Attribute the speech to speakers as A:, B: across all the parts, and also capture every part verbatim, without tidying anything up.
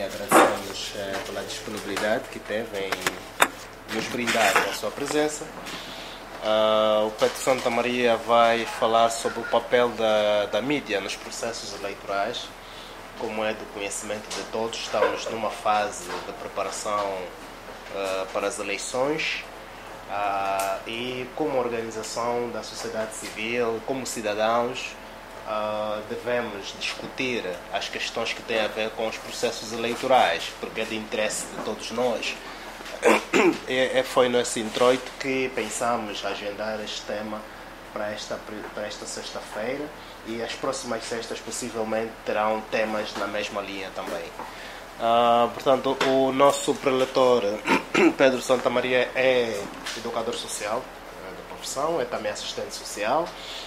A: Agradecemos eh, pela disponibilidade que teve em nos brindar com a sua presença. Uh, o Pedro Santa Maria vai falar sobre o papel da, da mídia nos processos eleitorais. Como é do conhecimento de todos, estamos numa fase de preparação uh, para as eleições uh, e como organização da sociedade civil, como cidadãos, Uh, devemos discutir as questões que têm a ver com os processos eleitorais, porque é de interesse de todos nós. E foi nesse intuito que pensamos agendar este tema para esta, para esta sexta-feira, e as próximas sextas possivelmente terão temas na mesma linha também. Uh, portanto, o nosso preletor Pedro Santa Maria é educador social de profissão, é também assistente social.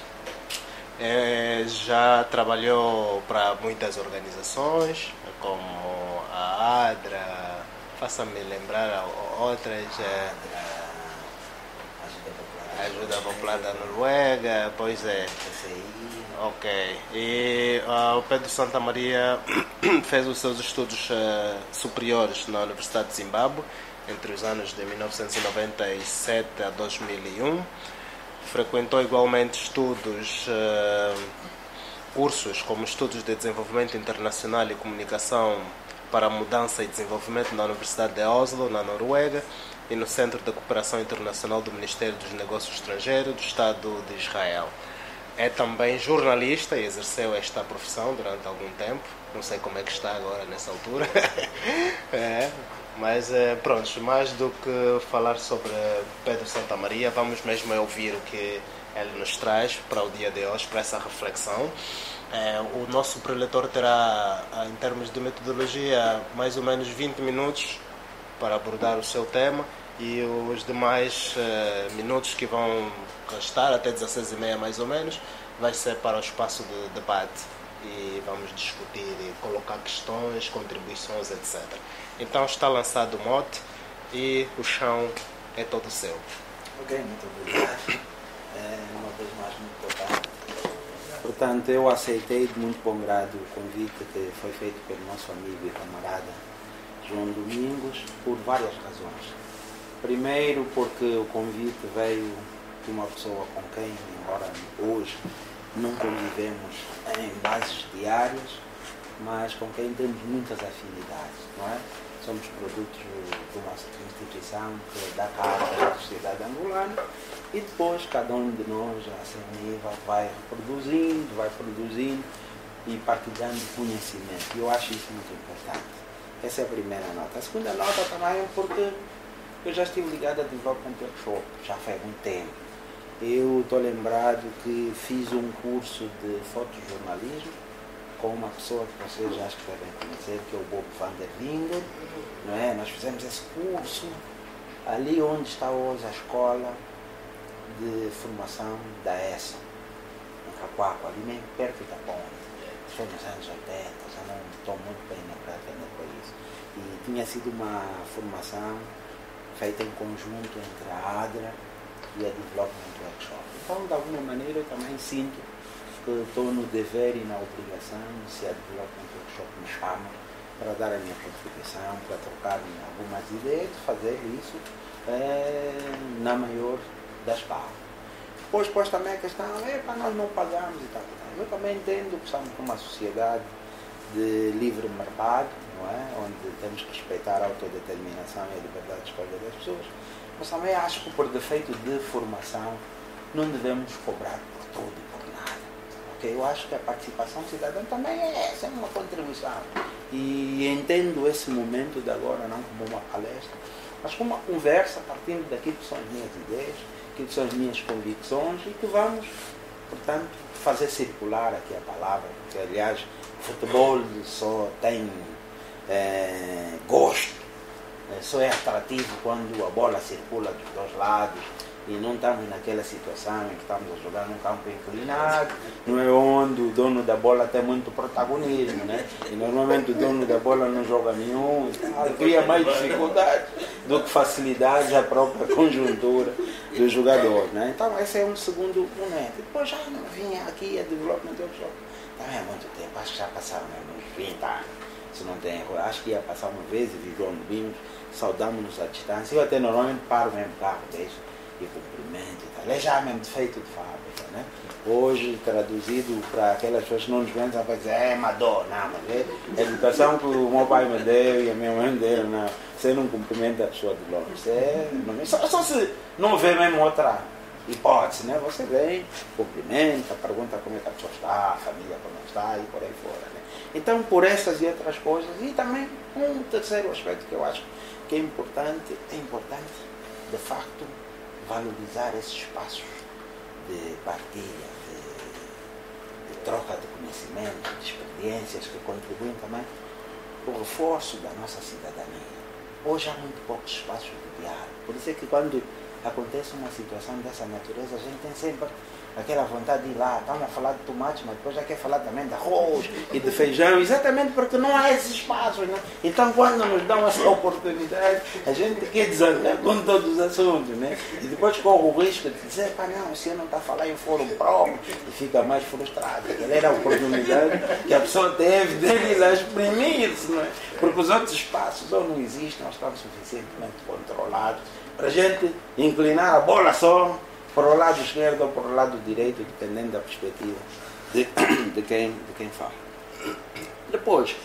A: É, já trabalhou para muitas organizações, como a ADRA, faça-me lembrar outras, é, a Ajuda Popular da Noruega, pois é. Ok. E uh, o Pedro Santa Maria fez os seus estudos uh, superiores na Universidade de Zimbábue entre os anos de mil novecentos e noventa e sete a dois mil e um. Frequentou igualmente estudos, uh, cursos como Estudos de Desenvolvimento Internacional e Comunicação para a Mudança e Desenvolvimento na Universidade de Oslo, na Noruega, e no Centro de Cooperação Internacional do Ministério dos Negócios Estrangeiros do Estado de Israel. É também jornalista e exerceu esta profissão durante algum tempo. Não sei como é que está agora nessa altura. é. Mas pronto, mais do que falar sobre Pedro Santa Maria, vamos mesmo ouvir o que ele nos traz para o dia de hoje, para essa reflexão. É, o nosso preletor terá, em termos de metodologia, mais ou menos vinte minutos para abordar o seu tema, e os demais uh, minutos que vão restar, até dezasseis e meia mais ou menos, vai ser para o espaço de debate, e vamos discutir e colocar questões, contribuições, etcétera. Então está lançado o mote e o chão é todo seu.
B: Ok, muito obrigado. É, uma vez mais, muito obrigado. Portanto, eu aceitei de muito bom grado o convite que foi feito pelo nosso amigo e camarada João Domingos, por várias razões. Primeiro, porque o convite veio de uma pessoa com quem, embora hoje não convivemos em bases diárias, mas com quem temos muitas afinidades, não é? Somos produtos de uma instituição que dá cara da sociedade angolana, e depois cada um de nós, a seu nível, vai reproduzindo, vai produzindo e partilhando conhecimento. E eu acho isso muito importante. Essa é a primeira nota. A segunda nota também é porque eu já estive ligado a Development Workshop, já faz muito tempo. Eu estou lembrado que fiz um curso de fotojornalismo com uma pessoa que vocês já acho que devem conhecer, que é o Bob van der Linden, não é? Nós fizemos esse curso ali onde está hoje a escola de formação da E S A, em Cacoaco, ali mesmo perto da ponte. Foi nos anos oitenta, já não estou muito bem lembrado ainda por isso. E tinha sido uma formação feita em conjunto entre a ADRA e a Development Workshop. Então, de alguma maneira, eu também sinto que estou no dever e na obrigação, se a Development Workshop me chama, para dar a minha contribuição, para trocar algumas ideias, fazer isso é, na maior das calmas. Depois, depois também a questão é para nós não pagarmos e tal. Eu também entendo que estamos numa sociedade de livre mercado, não é? Onde temos que respeitar a autodeterminação e a liberdade de escolha das pessoas, mas também acho que por defeito de formação não devemos cobrar por tudo e por nada. Okay? Eu acho que a participação cidadã também é sempre uma contribuição, e entendo esse momento de agora não como uma palestra, mas como uma conversa partindo daquilo que são as minhas ideias, aquilo que são as minhas convicções, e que vamos, portanto, fazer circular aqui a palavra, porque aliás o futebol só tem é, gosto, é, só é atrativo quando a bola circula dos dois lados e não estamos naquela situação em que estamos a jogar num campo inclinado, não é onde o dono da bola tem muito protagonismo, né? E normalmente o dono da bola não joga nenhum, cria mais dificuldade do que facilidade à própria conjuntura do jogador, né? Então esse é um segundo momento. Depois já não vinha aqui a Development Workshop, também há muito tempo, acho que já passaram uns vinte anos. se não tem erro. Acho que ia passar uma vez e vi João Domingos, saudamos-nos à distância. Eu até normalmente paro mesmo o carro, deixo e cumprimento e tal. É já mesmo defeito de fábrica, né? Hoje, traduzido para aquelas pessoas que não nos conhecem, vai dizer, é amador, não, mas é a educação que o meu pai me deu e a minha mãe me deu, não. Você não cumprimenta a pessoa de longe. É, não, só, só se não vê mesmo outra hipótese, né? Você vem, cumprimenta, pergunta como é que a pessoa está, a família como está e por aí fora, né? Então, por essas e outras coisas, e também um terceiro aspecto que eu acho que é importante, é importante, de facto, valorizar esses espaços de partilha, de, de troca de conhecimento, de experiências que contribuem também para o reforço da nossa cidadania. Hoje há muito poucos espaços de diálogo, por isso é que quando acontece uma situação dessa natureza, a gente tem sempre aquela vontade de ir lá, estamos a falar de tomate, mas depois já quer falar também de arroz e de feijão, exatamente porque não há esse espaço, né? Então quando nos dão essa oportunidade, a gente quer desafiar com todos os assuntos, né? E depois corre o risco de dizer, pá, não, se eu não está a falar em fórum próprio, e fica mais frustrado. Aquela era a oportunidade que a pessoa teve de exprimir-se, não é? Porque os outros espaços ou não existem, ou estão suficientemente controlados, para a gente inclinar a bola só para o lado esquerdo ou para o lado direito, dependendo da perspectiva de, de, quem, de quem fala. Depois,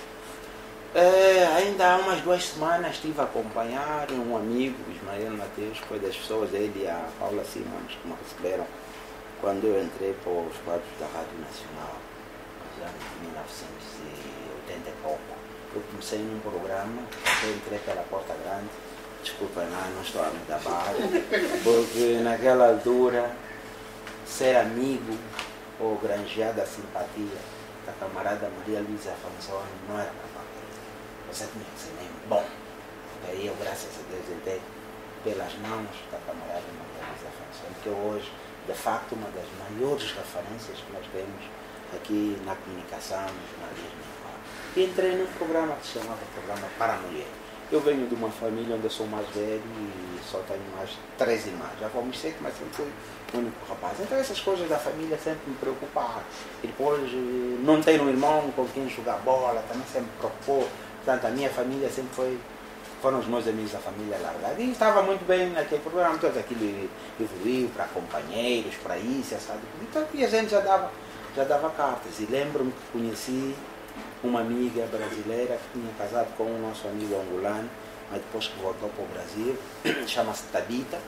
B: é, ainda há umas duas semanas estive a acompanhar um amigo, Ismael Mateus, que foi das pessoas, ele e a Paula Simões, que me receberam quando eu entrei para os quadros da Rádio Nacional, nos anos de mil novecentos e oitenta e pouco. Eu comecei num programa, eu entrei pela Porta Grande. Desculpa, não, não estou a me dar barra, porque naquela altura ser amigo ou granjear da simpatia da camarada Maria Luísa Afonso não era para qualquer. Você tinha que ser mesmo bom. Daí eu, graças a Deus, entrei pelas mãos da camarada Maria Luísa Afonso, que hoje, de facto, uma das maiores referências que nós temos aqui na comunicação, no jornalismo. E entrei num programa que se chamava Programa para a Mulher. Eu venho de uma família onde eu sou mais velho e só tenho mais três irmãs. Já fomos sete, mas sempre fui o único rapaz. Então essas coisas da família sempre me preocuparam. E depois não ter um irmão com quem jogar bola também sempre me preocupou. Portanto, a minha família sempre foi, foram os meus amigos da família largada. E estava muito bem naquele programa, todo aquilo evoluiu para companheiros, para isso, sabe? Então, e a gente já dava, já dava cartas. E lembro-me que conheci uma amiga brasileira que tinha casado com o nosso amigo angolano, mas depois que voltou para o Brasil, chama-se Tabita.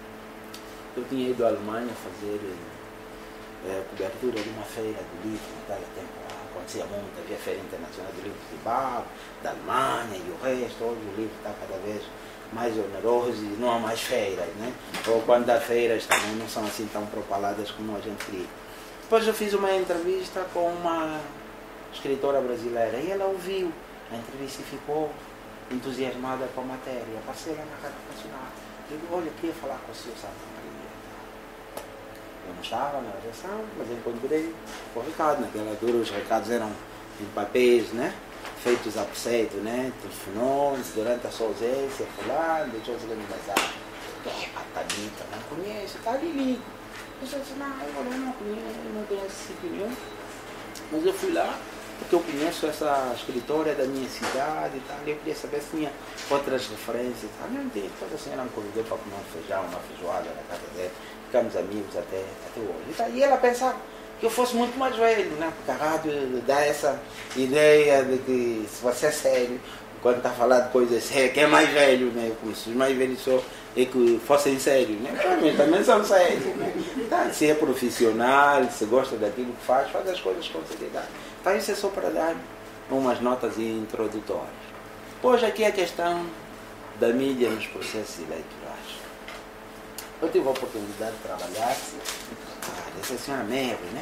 B: Eu tinha ido à Alemanha fazer é, cobertura de uma feira do livro, naquele tempo acontecia muito, havia a Feira Internacional do Livro de Bilbao, da Alemanha e o resto, hoje o livro está cada vez mais oneroso e não há mais feiras, né? Ou quando há feiras também não são assim tão propaladas como a gente queria. Depois eu fiz uma entrevista com uma escritora brasileira e ela ouviu a entrevista e ficou entusiasmada com a matéria. Passei lá na Rádio Nacional. Eu digo, olha, eu queria falar com o senhor Santa Maria. Eu não estava na redação, mas encontrei o recado. Naquela altura os recados eram em papéis, né? Feitos a preceito, né? Telefonou durante a sua ausência, fulano, deixou-se lá no mensagem. É, Tabita, não conheço, está ali ligo. Eu disse, não, eu não conheço, não tenho esse sítio nenhum. Mas eu fui lá, porque eu conheço essa escritora da minha cidade e tal, e eu queria saber se tinha outras referências. Ah, não tem, depois a senhora me convidou para comer um feijão, uma feijoada na casa dela, ficamos amigos até, até hoje. E, tal, e ela pensava que eu fosse muito mais velho, né? Porque a rádio dá essa ideia de que se você é sério, quando está a falar de coisas sérias, que é mais velho, né? Como se os mais velhos só é que fossem sérios, né? Também, também são sérios, né? Então, se é profissional, se gosta daquilo que faz, faz as coisas com seriedade. Então isso é só para dar umas notas introdutórias. Depois aqui a questão da mídia nos processos eleitorais. Eu tive a oportunidade de trabalhar, ah, essa senhora Mary, né?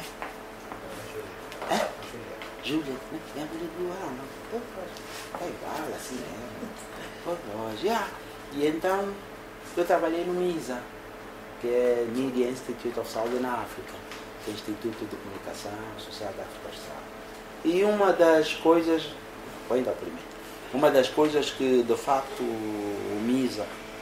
B: É? Júlia, né? É a mulher do ano. É igual, assim, né? Pois lógico. Ah, e então eu trabalhei no MISA, que é Media Institute of Southern Africa, que é Instituto de Comunicação Social da África Austral. E uma das coisas, vou ainda primeiro, uma das coisas que de facto o MISA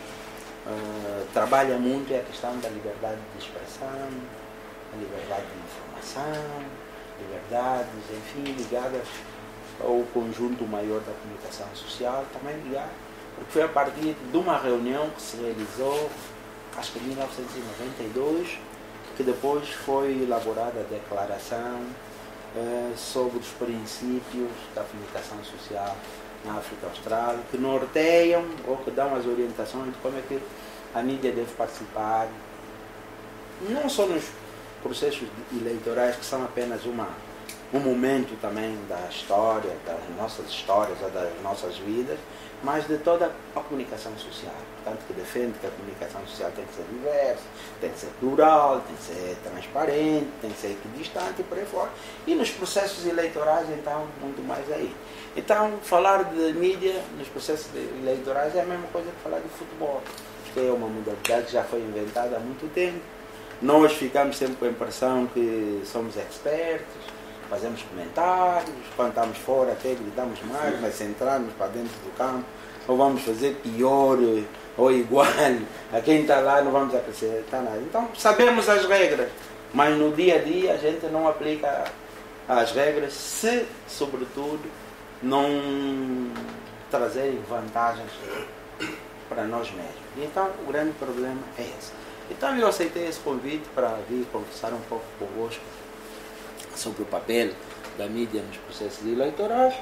B: uh, trabalha muito é a questão da liberdade de expressão, a liberdade de informação, liberdades, enfim, ligadas o conjunto maior da comunicação social também ligar, porque foi a partir de uma reunião que se realizou, acho que em mil novecentos e noventa e dois, que depois foi elaborada a declaração eh, sobre os princípios da comunicação social na África Austral, que norteiam ou que dão as orientações de como é que a mídia deve participar, não só nos processos eleitorais, que são apenas uma, um momento também da história, das nossas histórias ou das nossas vidas, mas de toda a comunicação social. Portanto, que defende que a comunicação social tem que ser diversa, tem que ser plural, tem que ser transparente, tem que ser equidistante e por aí fora. E nos processos eleitorais, então, muito mais aí. Então, falar de mídia nos processos eleitorais é a mesma coisa que falar de futebol, que é uma modalidade que já foi inventada há muito tempo. Nós ficamos sempre com a impressão que somos expertos, fazemos comentários, quando estamos fora até gritamos mais, mas se entrarmos para dentro do campo, ou vamos fazer pior ou igual a quem está lá, não vamos acrescentar nada. Então, sabemos as regras, mas no dia a dia a gente não aplica as regras se, sobretudo, não trazerem vantagens para nós mesmos. Então, o grande problema é esse. Então, eu aceitei esse convite para vir conversar um pouco convosco sobre o papel da mídia nos processos eleitorais.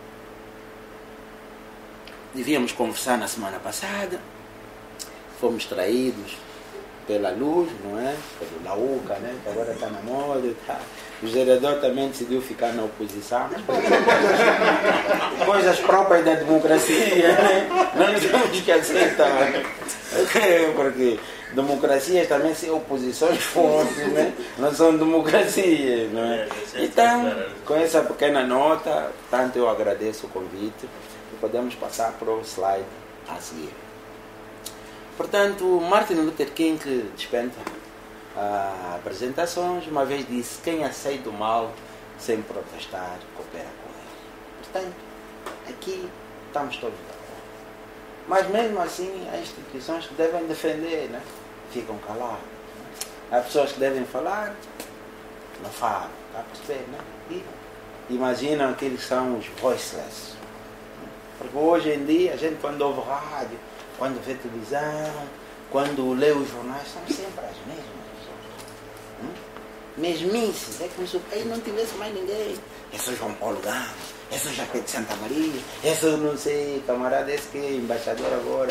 B: Devíamos conversar na semana passada, fomos traídos pela luz, não é? Pelo Lauca, né? Que agora está na moda. Tá. O gerador também decidiu ficar na oposição. Coisas, coisas próprias da democracia, né? Não nos temos que aceitar. Porque democracias também são oposições fortes, né? Não são democracias, não é? Então, com essa pequena nota, tanto eu agradeço o convite e podemos passar para o slide a seguir. Portanto, Martin Luther King, que dispensa ah, apresentações, uma vez disse: quem aceita o mal sem protestar, coopera com ele. Portanto, aqui estamos todos de acordo. Mas mesmo assim, há instituições que devem defender, né? Ficam caladas. Há pessoas que devem falar, não falam, está a perceber, né? E imaginam que eles são os voiceless. Porque hoje em dia, a gente quando ouve rádio, quando vê televisão, quando lê os jornais, são sempre as mesmas pessoas. Hum? Mesmices, é como se o país não tivesse mais ninguém. É só João Paulo Gama, é só Jaquete de Santa Maria, é só não sei, camarada esse que é embaixador agora,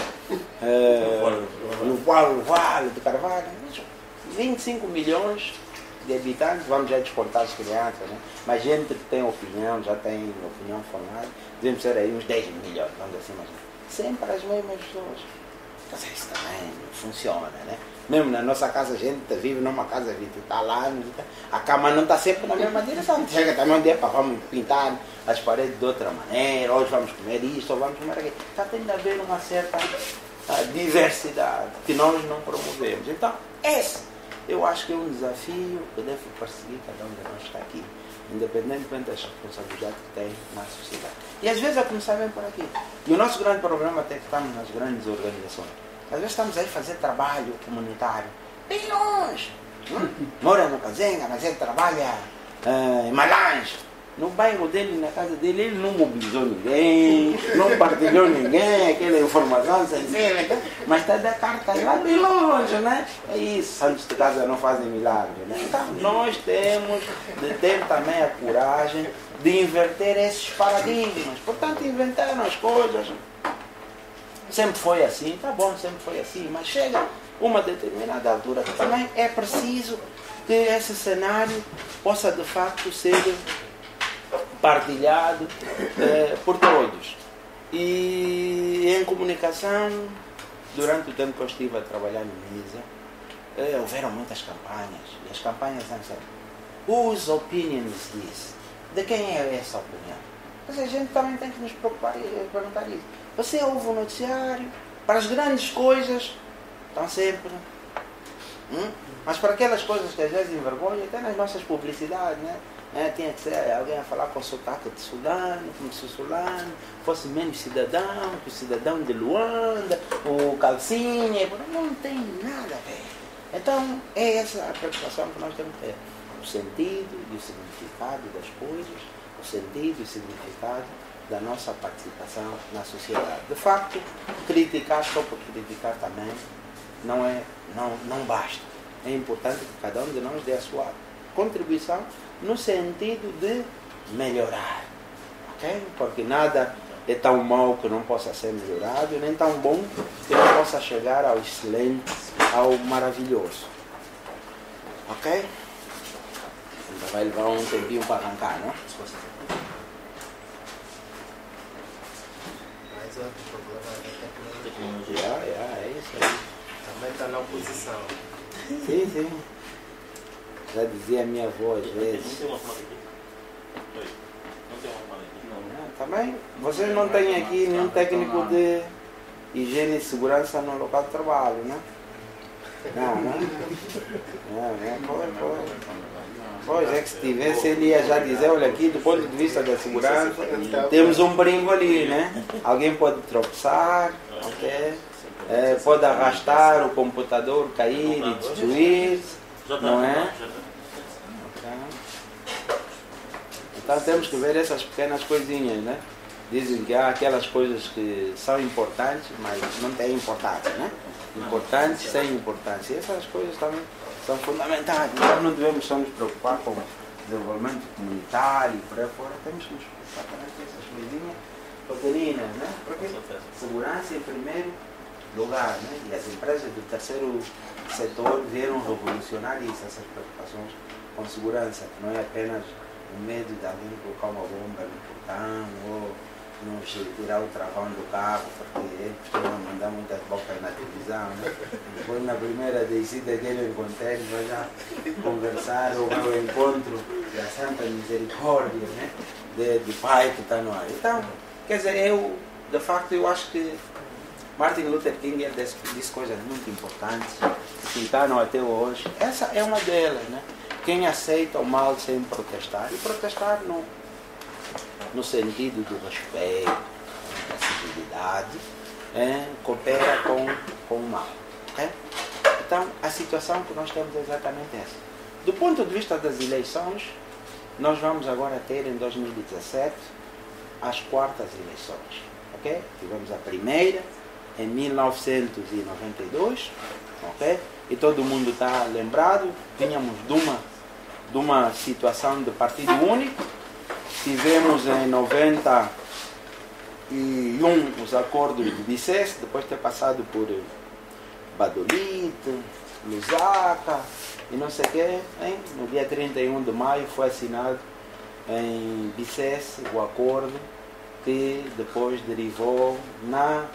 B: o Paulo Vale de Carvalho. vinte e cinco milhões de habitantes, vamos já descontar as crianças, né? Mas gente que tem opinião, já tem opinião formada, devemos ser aí uns dez milhões, vamos assim, mas sempre as mesmas pessoas. Mas isso também não funciona, né? Mesmo na nossa casa, a gente vive numa casa de vinte e tal anos, a cama não está sempre na mesma direção. Chega também um dia para vamos pintar as paredes de outra maneira, hoje vamos comer isto, ou vamos comer aquilo. Está tendo a haver uma certa diversidade que nós não promovemos. Então, esse eu acho que é um desafio que deve perseguir cada um de nós que está aqui, independentemente das responsabilidades que tem na sociedade. E às vezes a começar bem por aqui. E o nosso grande problema até que estamos nas grandes organizações. Às vezes estamos aí a fazer trabalho comunitário bem longe. Hum? Mora no Cazenga, mas ele trabalha uh, em Malange. No bairro dele, na casa dele, ele não mobilizou ninguém, não partilhou ninguém, aquela informação sensível, mas está da carta lá bem longe, né? É isso, santos de casa não fazem milagre, né? Então, nós temos de ter também a coragem de inverter esses paradigmas. Portanto, inventaram as coisas. Sempre foi assim, tá bom, sempre foi assim, mas chega uma determinada altura que também é preciso que esse cenário possa de facto ser partilhado eh, por todos. E em comunicação, durante o tempo que eu estive a trabalhar no MISA, eh, houveram muitas campanhas, e as campanhas são sempre: whose opinion is this? De quem é essa opinião? Mas a gente também tem que nos preocupar e perguntar isso. Você ouve o noticiário, para as grandes coisas, estão sempre. Hum? Mas para aquelas coisas que às vezes envergonham, até nas nossas publicidades, né? É, tinha que ser alguém a falar com sotaque de Sudano, como se o Sulano fosse menos cidadão, que o cidadão de Luanda, o Calcinha, não tem nada a ver. Então, é essa a preocupação que nós temos que ter. O sentido e o significado das coisas o sentido e o significado da nossa participação na sociedade. De facto, criticar só por criticar também não, é, não, não basta. É importante que cada um de nós dê a sua contribuição no sentido de melhorar. Okay? Porque nada é tão mau que não possa ser melhorado, nem tão bom que não possa chegar ao excelente, ao maravilhoso. Ok? Ainda vai levar um tempinho para arrancar, não?
A: Mais outro problema da tecnologia.
B: Yeah, yeah, é isso aí.
A: Também está na oposição.
B: Sim, sim. Já dizia a minha avó às vezes.
C: Não tem uma tomada aqui? Oi. Não tem uma tomada aqui? Não.
B: Não, também, vocês não têm aqui nenhum técnico de higiene e segurança no local de trabalho, né? Não, não. Não, não, pois, pois. Pois é que se tivesse, ele ia já dizer, olha aqui, do ponto de vista da segurança, temos um perigo ali, né? Alguém pode tropeçar, ok? É, pode arrastar o computador, cair e destruir, não é? Então temos que ver essas pequenas coisinhas, né? Dizem que há aquelas coisas que são importantes, mas não têm importância, né? Importantes sem importância. E essas coisas também são fundamentais. Nós não devemos só nos preocupar com o desenvolvimento comunitário e por aí fora. Temos que nos preocupar também com essas coisinhas pequeninas, né? Porque segurança em primeiro lugar, né? E as empresas do terceiro setor vieram revolucionar isso, essas preocupações com segurança, que não é apenas o medo de alguém colocar uma bomba no portão ou nos tirar o travão do carro, porque ele costuma mandar muitas bocas na televisão, né? Depois na primeira descida que ele encontrei, vai já conversar o meu encontro da Santa Misericórdia, né? De, de Pai que está no ar. Então, quer dizer, eu, de facto, eu acho que Martin Luther King ele disse, disse coisas muito importantes que ficaram até hoje. Essa é uma delas, né? Quem aceita o mal sem protestar, e protestar no, no sentido do respeito, da civilidade, é, coopera com, com o mal. Okay? Então, a situação que nós temos é exatamente essa. Do ponto de vista das eleições, nós vamos agora ter em dois mil e dezessete as quartas eleições. Okay? Tivemos a primeira em mil novecentos e noventa e dois, okay? E todo mundo está lembrado, tínhamos de uma, de uma situação de partido único, tivemos em noventa e um os acordos de Bicesse, depois de ter passado por Badolito, Lusaka e não sei o quê, hein? No dia trinta e um de maio foi assinado em Bicesse o acordo que depois derivou na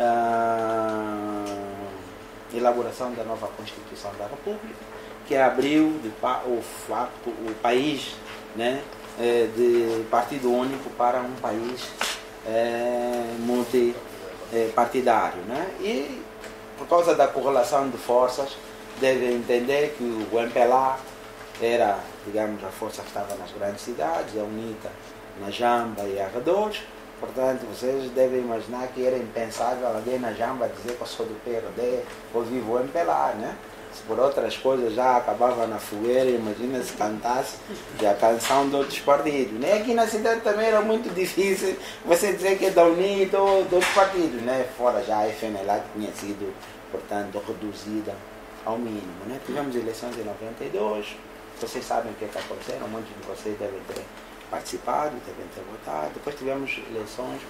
B: Uh, elaboração da nova Constituição da República, que abriu de, o, facto, o país, né, de partido único para um país é, multipartidário. Né? E, por causa da correlação de forças, deve entender que o M P L A era, digamos, a força que estava nas grandes cidades, a UNITA na Jamba e arredores. Portanto, vocês devem imaginar que era impensável alguém na Jamba dizer que eu sou do P R D ou vivo o M P L A, né? Se por outras coisas já acabava na fogueira, imagina se cantasse a canção de outros partidos. Né? Aqui na cidade também era muito difícil você dizer que é da UNITA ou de outros partidos, né? Fora já a F N L A que tinha sido, portanto, reduzida ao mínimo. Né? Tivemos eleições em noventa e dois, vocês sabem o que é que aconteceu, um monte de vocês devem ter participado, devem ter votado. Depois tivemos eleições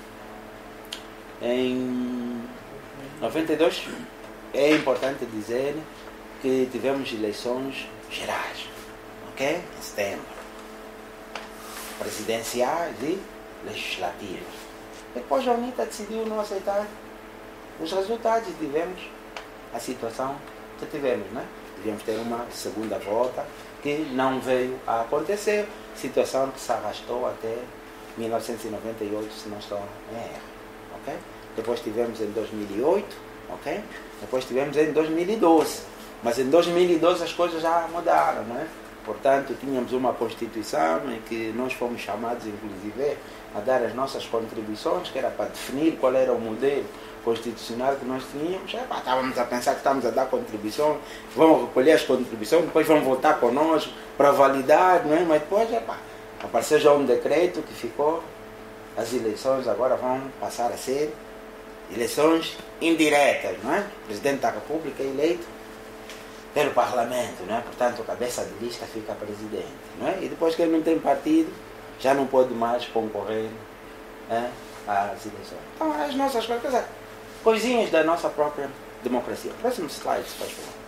B: em noventa e dois. É importante dizer que tivemos eleições gerais, ok? Em setembro. Presidenciais e legislativas. Depois a UNITA decidiu não aceitar os resultados e tivemos a situação que tivemos, né? Devíamos ter uma segunda volta que não veio a acontecer, situação que se arrastou até mil novecentos e noventa e oito, se não estou em erro. Okay? Depois tivemos em dois mil e oito, okay? Depois tivemos em dois mil e doze, mas em dois mil e doze as coisas já mudaram, né? Portanto, tínhamos uma Constituição em que nós fomos chamados, inclusive, a dar as nossas contribuições, que era para definir qual era o modelo constitucional que nós tínhamos. É, pá, estávamos a pensar que estamos a dar contribuição, vamos recolher as contribuições, depois vão votar conosco para validar, não é? Mas depois, é, pá, Apareceu já um decreto que ficou, as eleições agora vão passar a ser eleições indiretas, não é? O Presidente da República é eleito pelo Parlamento, não é? Portanto, a cabeça de lista fica presidente, não é? E depois que ele não tem partido, já não pode mais concorrer, é, às eleições. Então, as nossas coisas, coisinhas da nossa própria democracia. Próximo slide, se faz favor.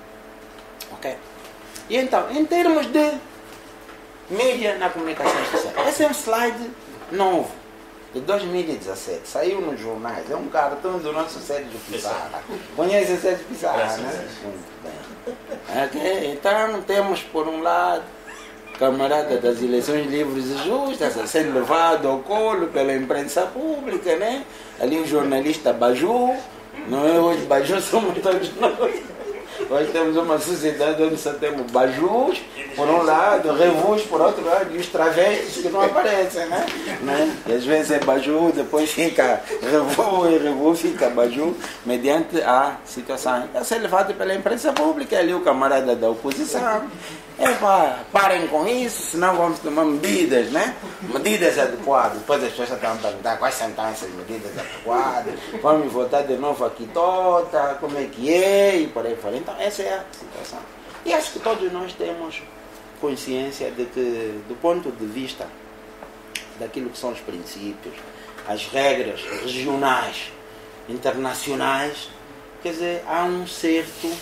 B: Ok? E então, em termos de mídia na comunicação social, esse é um slide novo, de dois mil e dezassete, saiu nos jornais, é um cartão do nosso Sérgio Pizarra. Conhece o Sérgio Pizarra, né? Muito bem. Okay. Então, temos por um lado, camarada das eleições livres e justas, a ser levado ao colo pela imprensa pública, né? Ali um jornalista Baju, não é? Hoje Baju somos todos nós. Hoje temos uma sociedade onde só temos bajus, por um lado, revus, por outro lado, e os travestis que não aparecem, né? né? E às vezes é baju, depois fica revu, e revu fica baju, mediante a situação. É ser levado pela imprensa pública, ali o camarada da oposição. É pá, parem com isso, senão vamos tomar medidas, né? Medidas adequadas. Depois as pessoas estão a perguntar quais são então essas medidas adequadas. Vamos votar de novo aqui toda, como é que é, e por aí fora. Então, essa é a situação. E acho que todos nós temos consciência de que, do ponto de vista daquilo que são os princípios, as regras regionais, internacionais, quer dizer, há um certo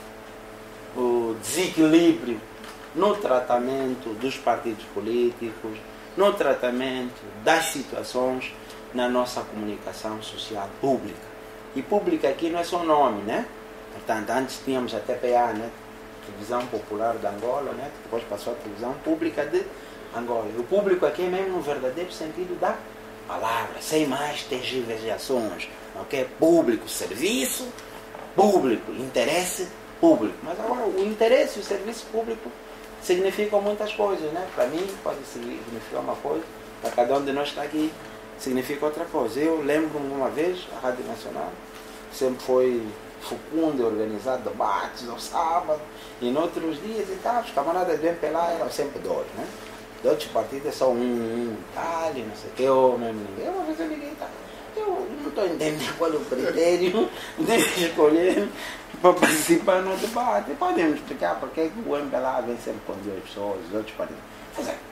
B: o desequilíbrio no tratamento dos partidos políticos, no tratamento das situações na nossa comunicação social pública. E pública aqui não é só nome, né? Portanto, antes tínhamos a T P A, né? Televisão Popular de Angola, né? Depois passou a Televisão Pública de Angola. E o público aqui é mesmo no verdadeiro sentido da palavra, sem mais tergiversações. Okay? Público, serviço, público, interesse público. Mas agora o interesse e o serviço público significam muitas coisas, né? Para mim pode significar uma coisa, para cada um de nós que está aqui significa outra coisa. Eu lembro-me uma vez, a Rádio Nacional sempre foi fecunda e organizar debates ao sábado e em outros dias e tal, os camaradas do M P L A eram sempre dois, né? De outros partidos é só um, um, tal, e não sei o que, eu mesmo ninguém. Uma vez eu liguei e tal. Eu não estou entendendo qual é o critério de escolher para participar no debate. Podem me explicar porque o M P L A vem sempre com duas pessoas, os outros partidos. Pois é,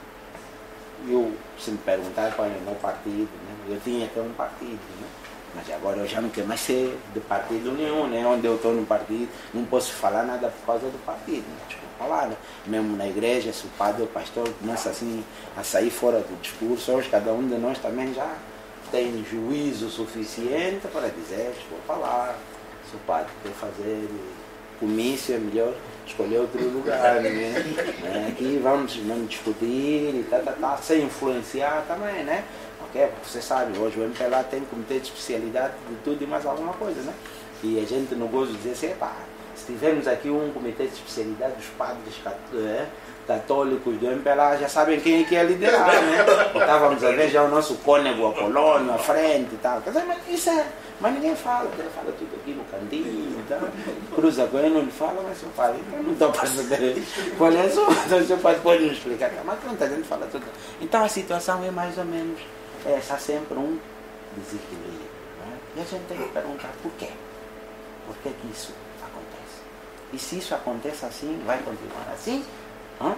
B: eu, se me perguntar qual é o meu partido, né? Eu tinha até um partido, né? Mas agora eu já não quero mais ser de partido nenhum, né? Onde eu estou no partido, não posso falar nada por causa do partido, né? Desculpa falar, né? Mesmo na igreja, se o padre ou o pastor começa assim a sair fora do discurso, hoje cada um de nós também já tem juízo suficiente para dizer, vou falar, se o padre quer fazer comício, é melhor escolher outro lugar, né? Aqui vamos, vamos discutir e tá, tá, tá, sem influenciar também, né? Okay? Porque você sabe, hoje o M P L A tem comitê de especialidade de tudo e mais alguma coisa, né? E a gente não gosta de dizer assim, pá, se tivermos aqui um comitê de especialidade dos padres é, católicos do M P L A, já sabem quem é que é liderar, né? Estávamos a ver já o nosso cônego Apolônio à frente e tal. Quer dizer, mas isso é... Mas ninguém fala, ele fala tudo aqui no cantinho e tal. Cruza com ele, não lhe fala, mas eu falo, eu não estou para saber qual é a sua, então o seu pai pode me explicar. Mas pronto, a gente fala tudo. Então a situação é mais ou menos essa, sempre um desequilíbrio. Né? E a gente tem que perguntar por quê? Por que que isso acontece? E se isso acontece assim, vai continuar assim? Hã?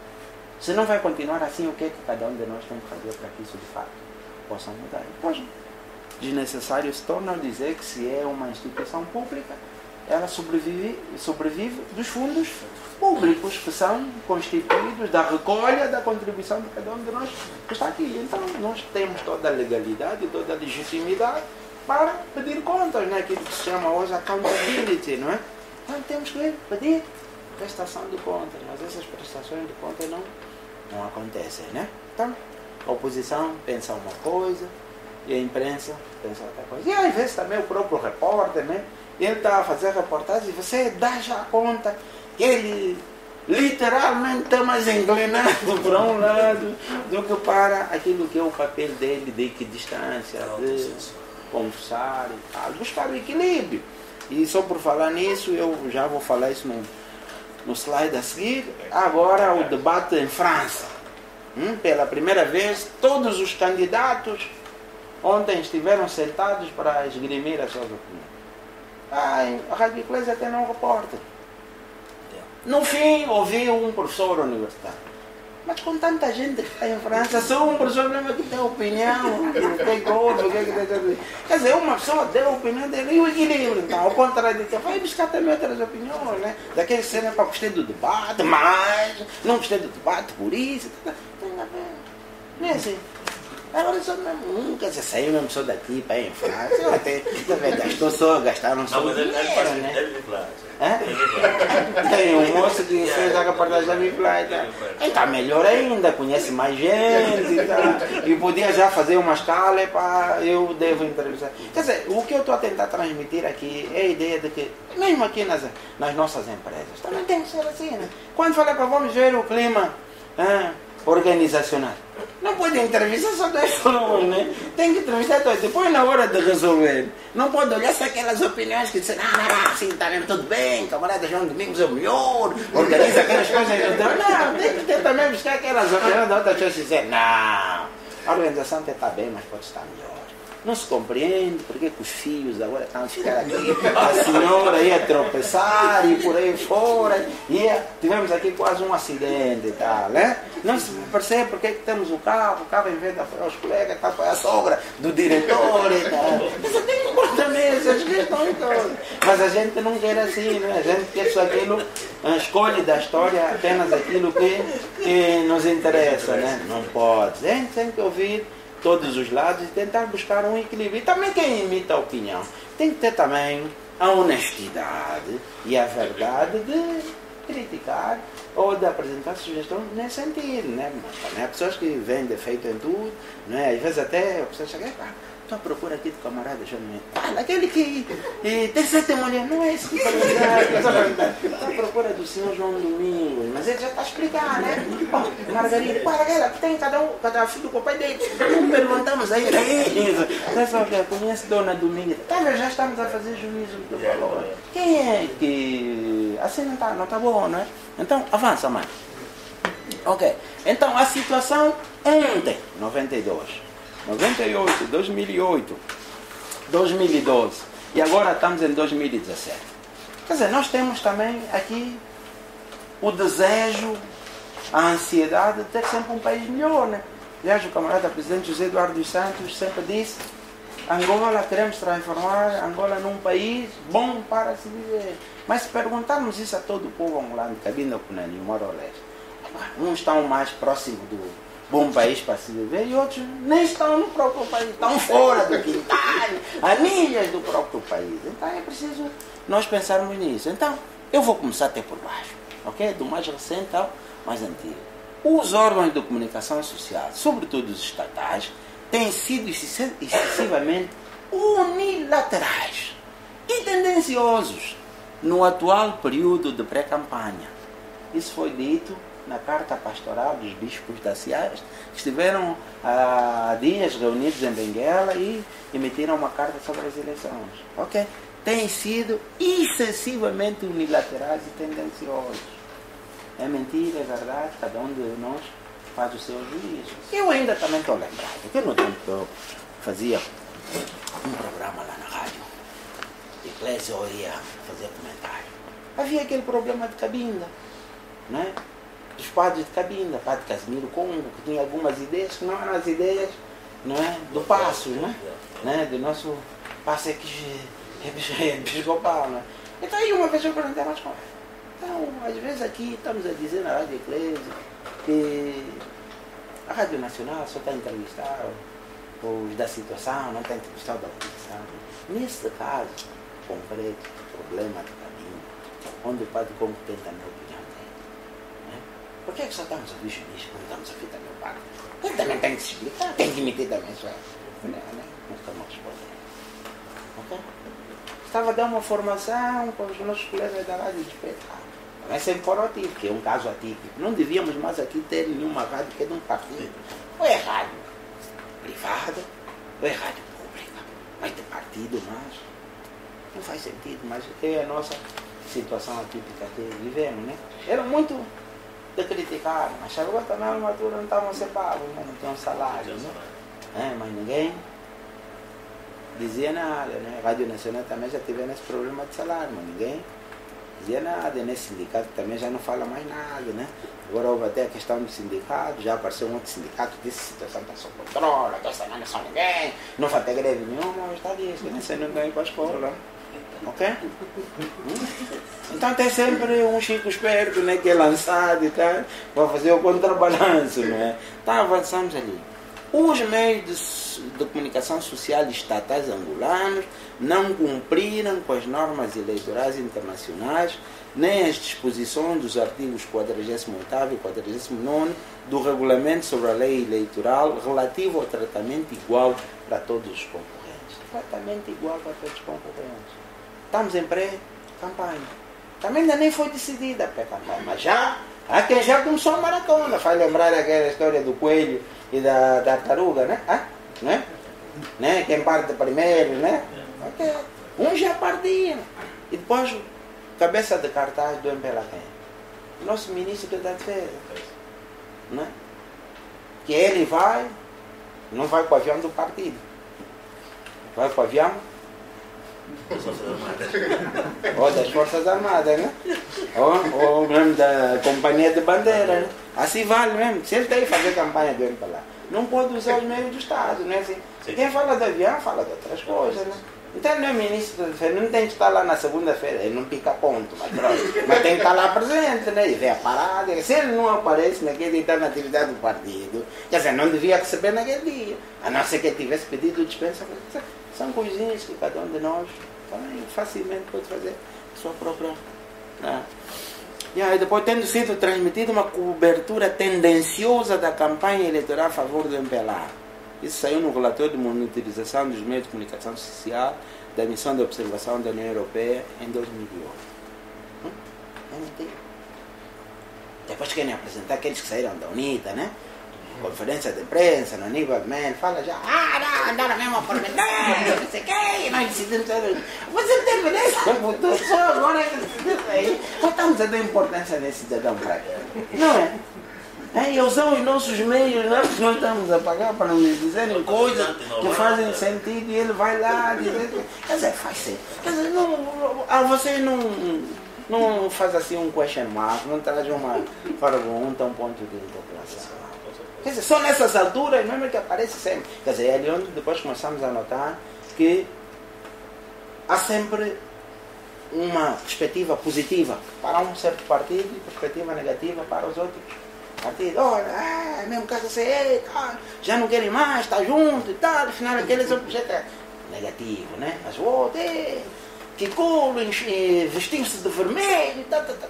B: Se não vai continuar assim, o que é que cada um de nós tem que fazer para que isso de fato possa mudar? Pois, desnecessário se torna dizer que se é uma instituição pública, ela sobrevive, sobrevive dos fundos públicos que são constituídos da recolha da contribuição de cada um de nós que está aqui. Então nós temos toda a legalidade, toda a legitimidade para pedir contas, né? Aquilo que se chama hoje accountability, não é? Então temos que pedir prestação de contas, mas essas prestações de contas não, não acontecem, né? Então a oposição pensa uma coisa e a imprensa pensa outra coisa. E às vezes também o próprio repórter, né? Ele está a fazer reportagem e você dá já conta que ele literalmente está mais inclinado para um lado do que para aquilo que é o papel dele de equidistância, de conversar e tal, buscar o equilíbrio. E só por falar nisso, eu já vou falar isso no, no slide a seguir. Agora o debate em França. Hum? Pela primeira vez, todos os candidatos ontem estiveram sentados para esgrimir as suas opiniões. Ah, a Rádio Eclésia tem um repórter. No fim, ouvi um professor universitário. Mas com tanta gente que está em França, só um professor mesmo que tem opinião, que tem como, que tem... Quer dizer, uma pessoa deu a opinião dele e o equilíbrio. Então, ao contrário de que vai buscar também outras opiniões, né? Daquele cena para gostei do debate, mas não gostei do debate por isso. Não é assim. Agora só mesmo, quer dizer, saiu mesmo só daqui para ir em França, até gastou só, gastaram só.
C: Não, mas ele
B: dinheiro, né?
C: deve inflar.
B: Tem um moço que fez a reportagem da Bifly, tá? Ele está melhor ainda, conhece mais gente e tal. E podia já fazer uma escala para eu devo entrevistar. Quer dizer, o que eu estou a tentar transmitir aqui é a ideia de que, mesmo aqui nas, nas nossas empresas, também tem que ser assim, né? Quando fala para vamos ver o clima ah, organizacional, não pode entrevistar só dois pessoas, né? Tem que entrevistar dois. Depois, na hora de resolver, não pode olhar só aquelas opiniões que dizem, ah, não, assim, está tudo bem, camarada João Domingos é o melhor, organiza aquelas coisas. Não, tem que ter também buscar aquelas opiniões da outra pessoa e dizer, não, a organização até está bem, mas pode estar melhor. Não se compreende porque que os filhos agora estão a ficar aqui, a senhora ia tropeçar e por aí fora, ia, tivemos aqui quase um acidente e tal, né? Não se percebe porque que temos o carro, o carro em vez de apoiar os colegas, está a apoiar a sogra do diretor e tal. Você tem que cortar essas questões todas. Mas a gente não quer assim, né? A gente quer só aquilo, escolhe da história apenas aquilo que, que nos interessa, né? Não pode. A gente tem que ouvir todos os lados e tentar buscar um equilíbrio. E também quem imita a opinião tem que ter também a honestidade e a verdade de criticar ou de apresentar sugestões nesse sentido, né? Mas também há pessoas que veem defeito em tudo, né? Às vezes até a pessoa chega e fala, estou à procura aqui do camarada João Domingos. Ah, daquele que eh, tem sete mulheres, não é esse que está a perguntar. Estou à procura do senhor João Domingos, mas ele já está a explicar, né? Oh, Margarida, qual é aquela que tem cada um, cada filho com o pai dele? Não perguntamos a ele, é isso. Sabe que conhece Dona Domingos? Talvez já estamos a fazer juízo do valor. Quem é que... Assim não está, não está bom, não é? Então, avança mais. Ok. Então, a situação ontem, noventa e dois. noventa e oito, dois mil e oito, dois mil e doze e agora estamos em dois mil e dezessete. Quer dizer, nós temos também aqui o desejo, a ansiedade de ter sempre um país melhor, né? Aliás, o camarada presidente José Eduardo dos Santos sempre disse, Angola, queremos transformar Angola num país bom para se viver. Mas se perguntarmos isso a todo o povo angolano, cabinda com nenhum leste, uns estão mais próximos do bom país para se viver e outros nem estão no próprio país, estão fora do quintal, a milhas do próprio país. Então é preciso nós pensarmos nisso. Então, eu vou começar até por baixo, ok? Do mais recente ao mais antigo. Os órgãos de comunicação social, sobretudo os estatais, têm sido excessivamente unilaterais e tendenciosos no atual período de pré-campanha. Isso foi dito na carta pastoral dos bispos da Ciais, que estiveram há dias reunidos em Benguela e emitiram uma carta sobre as eleições. Ok? Têm sido excessivamente unilaterais e tendenciosos. É mentira, é verdade, cada um de nós faz o seu juízo. Eu ainda também estou lembrado que no tempo que eu fazia um programa lá na rádio, Eclésia, eu ia fazer comentário. Havia aquele problema de cabinda, né? Dos padres de cabinda, padre Casimiro Congo, que tinha algumas ideias que não eram as ideias, não é, do passo, né? né? Do nosso passo episcopal, né? Então aí uma vez eu perguntei, mas como é? Então, às vezes aqui estamos a dizer na Rádio Eclésia que a Rádio Nacional só está a entrevistar os da situação, não está a entrevistar da oposição. Nesse caso concreto, problema de cabinda, onde o padre Congo tem também a opinião dele, né? Por que, é que só estamos a ouvir os bichos, não estamos a ouvir também o padre? Ele também tem que se explicar, tem que emitir também sua opinião, né? Não estamos a responder. Ok? Estava a dar uma formação para os nossos colegas da rádio de espetáculo. Não é sempre for atípico, que é um caso atípico. Não devíamos mais aqui ter nenhuma rádio que é de um partido. Ou é rádio privada, ou é rádio pública. Mas de partido, mas não faz sentido. Mas é a nossa situação atípica que vivemos, né? Era muito de criticar, mas agora também a altura não estavam a ser pagos, né? Não tinham salário, né? É, mas ninguém dizia nada, né? A Rádio Nacional também já teve esse problema de salário, mas ninguém dizia nada, né? Sindicato também já não fala mais nada, né? Agora houve até a questão do sindicato, já apareceu um outro sindicato que disse que a situação está sob controle, que essa não é só ninguém, não vai ter greve nenhuma, mas está disso, né? Você não ganha para a escola, ok? Hum? Então tem sempre um Chico esperto, né? Que é lançado e tal, para fazer o contrabalanço, né? Então avançamos ali. Os meios de, de comunicação social estatais angolanos não cumpriram com as normas eleitorais internacionais, nem as disposições dos artigos quadragésimo oitavo e quadragésimo nono do Regulamento sobre a Lei Eleitoral relativo ao tratamento igual para todos os concorrentes. Tratamento igual para todos os concorrentes. Estamos em pré-campanha. Também ainda nem foi decidida a pré-campanha, mas já há quem já começou a maratona. Faz lembrar aquela história do coelho e da, da tartaruga, né? Ah, né? né? Quem parte primeiro, né? Okay. Um já partiu. E depois, cabeça de cartaz do M P L A quem? Nosso ministro da Defesa. Né? Que ele vai, não vai com o avião do partido. Vai com o avião ou das Forças Armadas, né? Ou, ou mesmo da Companhia de Bandeira, né? Assim vale mesmo. Se ele tem que fazer campanha do M P L A, não pode usar os meios do Estado, né? Assim, quem fala do avião fala de outras coisas, né? Então não é ministro da Defesa, não tem que estar lá na segunda-feira, ele não pica ponto, mas pronto. Mas tem que estar lá presente, né? E vê a parada. Se ele não aparece naquele dia, está na atividade do partido, quer dizer, não devia receber naquele dia. A não ser que ele tivesse pedido dispensa. São coisinhas que cada um de nós também facilmente pode fazer a sua própria. Né? E aí, depois, tendo sido transmitida uma cobertura tendenciosa da campanha eleitoral a favor do M P L A. Isso saiu no relatório de monitorização dos meios de comunicação social da Missão de Observação da União Europeia em dois mil e oito. Hum? Depois querem apresentar aqueles que saíram da UNITA, né? Conferência de imprensa, no nível man, fala já, ah, não, andaram mesmo a pormenor, não sei o quê, nós decidimos. Você teve nesse computador, só agora que decidimos aí. Nós estamos a dar importância nesse cidadão para ele. Não é? É, e usam os nossos meios, né? Porque nós estamos a pagar para nos dizerem coisas que fazem sentido e ele vai lá dizer. Quer dizer, faz sentido. Quer dizer, não, ah, vocês não, não fazem assim um question mark, não trazem uma pergunta, um ponto de interrogação. Quer dizer, só nessas alturas mesmo que aparece sempre. Quer dizer, é ali onde depois começamos a notar que há sempre uma perspectiva positiva para um certo partido e perspectiva negativa para os outros partidos. Olha, é, mesmo caso assim, tá, já não querem mais, está junto e tal, afinal aqueles é um projeto negativo, né? Mas o outro, é, que cool, vestiu-se de vermelho, tá, tá, tá,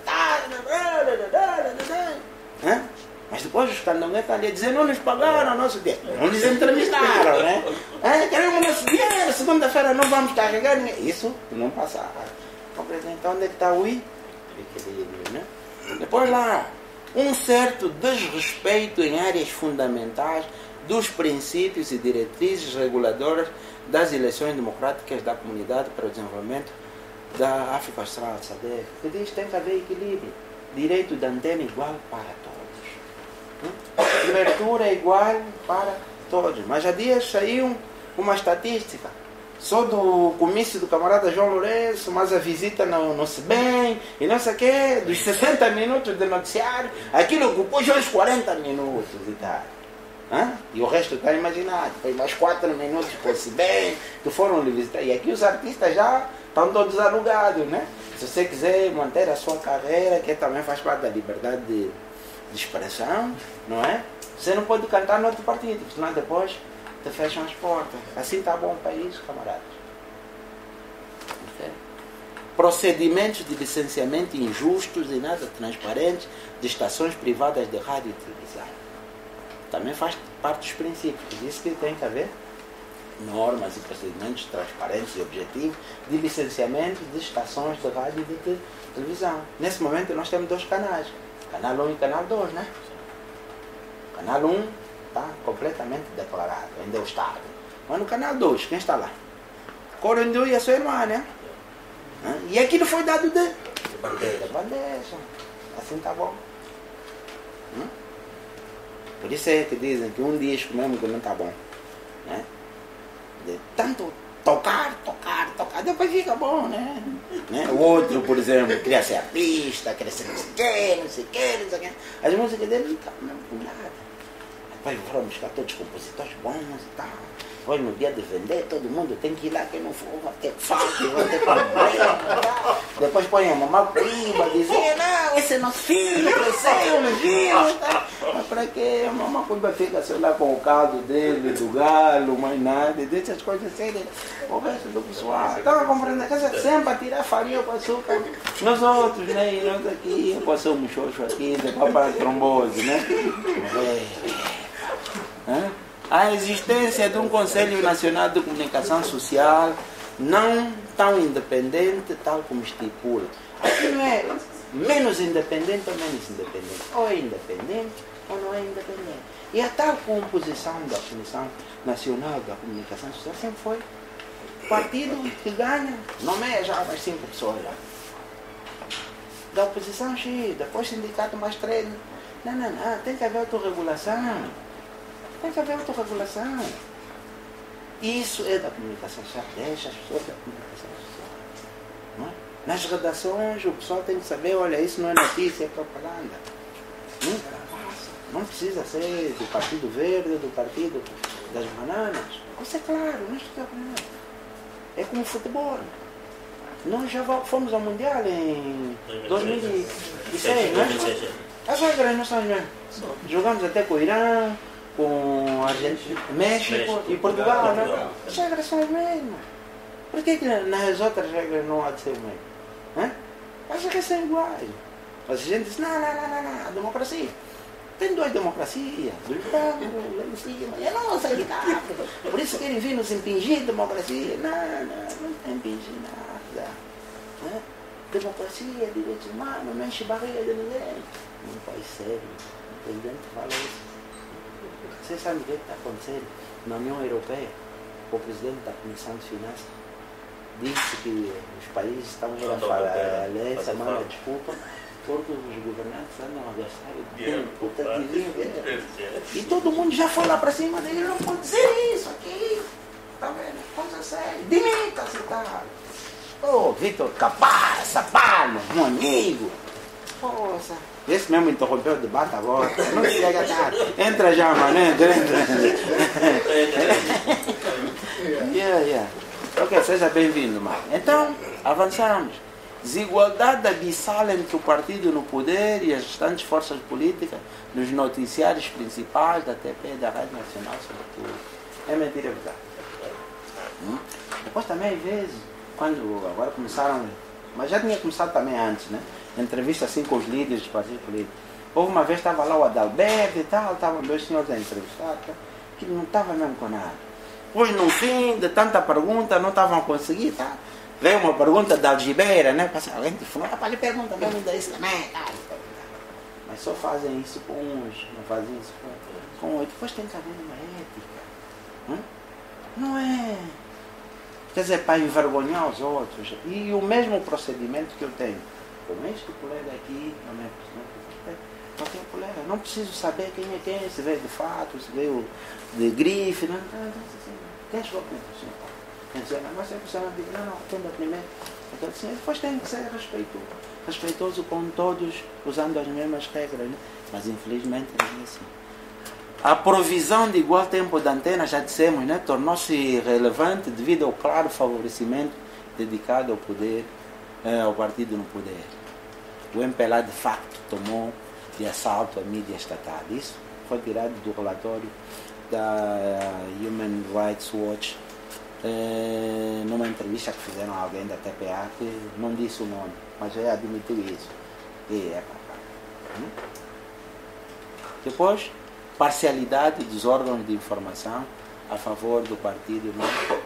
B: tá, né? Mas depois os candidatos estão ali a dizer, não nos pagaram o nosso dinheiro. Não nos entrevistaram, né? É, queremos o nosso dinheiro, segunda-feira não vamos carregar ninguém. Isso não passava. Então onde é que está o I? Né? Depois lá, um certo desrespeito em áreas fundamentais dos princípios e diretrizes reguladoras das eleições democráticas da Comunidade para o Desenvolvimento da África Austral, S A D C, que diz que tem que haver equilíbrio. Direito de antena igual para todos. Cobertura igual para todos. Mas há dias saiu uma estatística só do comício do camarada João Lourenço, mas a visita não, não se bem e não sei o quê, dos sessenta minutos de noticiário, aquilo ocupou já uns quarenta minutos e tal. Hã? E o resto está imaginado, foi mais quatro minutos por se bem que foram lhe visitar. E aqui os artistas já estão todos alugados, né? Se você quiser manter a sua carreira, que também faz parte da liberdade de de expressão, não é? Você não pode cantar no outro partido, senão depois te fecham as portas. Assim está bom o país, camaradas. Okay? Procedimentos de licenciamento injustos e nada transparentes de estações privadas de rádio e televisão. Também faz parte dos princípios. Diz que tem que haver normas e procedimentos transparentes e objetivos de licenciamento de estações de rádio e de televisão. Nesse momento nós temos dois canais. Canal um e Canal dois, né? Canal um está completamente declarado, ainda é o Estado. Mas no Canal dois, quem está lá? Coronel e a sua irmã, né? E aquilo foi dado de bandeja. bandeja. Assim está bom. Hum? Por isso é que dizem que um disco mesmo que não está bom, né? De tanto tocar, tocar, tocar, depois fica bom, né? né? O outro, por exemplo, queria ser artista, queria ser não sei o quê, não sei o quê, não sei o quê. As músicas dele não estavam mesmo com nada. Depois foram buscar todos os compositores bons e tal. Hoje no dia de vender, todo mundo tem que ir lá, quem não for vai ter falta, vai ter problema. Depois põe a mamãe prima, dizer, não, esse é nosso filho, cresceu, não viu? Tá? Mas para que a mamãe prima fica sei lá com o caldo dele, do galo, mais nada, e deixa as coisas serem o resto do pessoal. Estão compreendendo? Quer dizer, sempre a tirar farinha com açúcar. Nós outros, né? E nós aqui, passou um xoxo aqui, depois para a trombose, né? É. É. A existência de um Conselho Nacional de Comunicação Social não tão independente, tal como estipula. Aqui não é menos independente ou menos independente. Ou é independente ou não é independente. E a tal composição da Comissão Nacional da Comunicação Social sempre foi o partido que ganha, nomeia já mais cinco pessoas lá. Da oposição X, depois sindicato mais três. Não, não, não, tem que haver autorregulação. Tem que haver autorregulação. Isso é da comunicação social. Deixa as pessoas da comunicação social. Não é? Nas redações, o pessoal tem que saber, olha, isso não é notícia, é propaganda. Nunca passa. Não precisa ser do Partido Verde, do Partido das Bananas. Isso é claro, não é problema. É como futebol. Nós já fomos ao Mundial em dois mil e seis, não é? As regras não são as mesmas. Jogamos até com o Irã, com a Argentina, México, México e Portugal, Portugal, Portugal. Né? As regras são as mesmas. Por que, que nas outras regras não há de ser o mesmo? Hã? As regras são iguais. Mas a gente diz, não, não, não, não, não, a democracia. Tem duas democracias, dos brancos, lá em cima, e a nossa é de cá. Por isso querem vir nos impingir democracia. Não, não, não tem impingir nada. Hã? Democracia, direitos humanos, não enche barriga de ninguém. Num país sério, o presidente fala isso. Você sabe o que está acontecendo na União Europeia? O presidente da Comissão de Finanças disse que os países estão indo a falência, manda desculpa, porque os governantes andam a gastar dinheiro, puta de e todo mundo já foi lá para cima dele, não pode dizer isso aqui. Está vendo? Coisa séria. Dimita-se, tá? Ô, oh, Vitor Capaça, Palo, um amigo. Poxa. Esse mesmo interrompeu o debate agora. Não chega tarde. Entra já, mano. Entra, entra. yeah, yeah. Ok, seja bem-vindo, mano. Então, avançamos. Desigualdade abissal entre o partido no poder e as restantes forças políticas nos noticiários principais da T P e da Rádio Nacional, sobretudo. É mentira, é verdade. Hum? Depois também, às vezes, quando agora começaram, mas já tinha começado também antes, né? Entrevista assim com os líderes dos partidos políticos. Houve uma vez, estava lá o Adalberto e tal, estavam dois senhores a entrevistar, que não estava mesmo com nada. Hoje, no fim de tanta pergunta, não estavam a conseguir, tá? Veio uma pergunta da Algibeira, né? Passa alguém de fundo, rapaz, ele pergunta mesmo daí também, tá? Mas só fazem isso com uns, não fazem isso com, com outros. Depois tem que haver uma ética. Hum? Não é... Quer dizer, para envergonhar os outros. E o mesmo procedimento que eu tenho com este colega aqui, não é possível, qualquer colega, não preciso saber quem é quem, se veio de fato, se veio de grife, não, não, não, quem é sua conta, senhor? Quem dizer, não, mas é você não diz, não, não, atenda primeiro, então, assim, depois tem que ser respeitoso, respeitoso com todos, usando as mesmas regras, né? Mas infelizmente não é assim. A provisão de igual tempo de antena, já dissemos, né, tornou-se relevante devido ao claro favorecimento dedicado ao poder, ao partido no poder. O M P L A de facto tomou de assalto a mídia estatal. Isso foi tirado do relatório da Human Rights Watch, eh, numa entrevista que fizeram a alguém da T P A que não disse o nome, mas já admitiu isso. E é hum? Depois, parcialidade dos órgãos de informação a favor do partido. Não?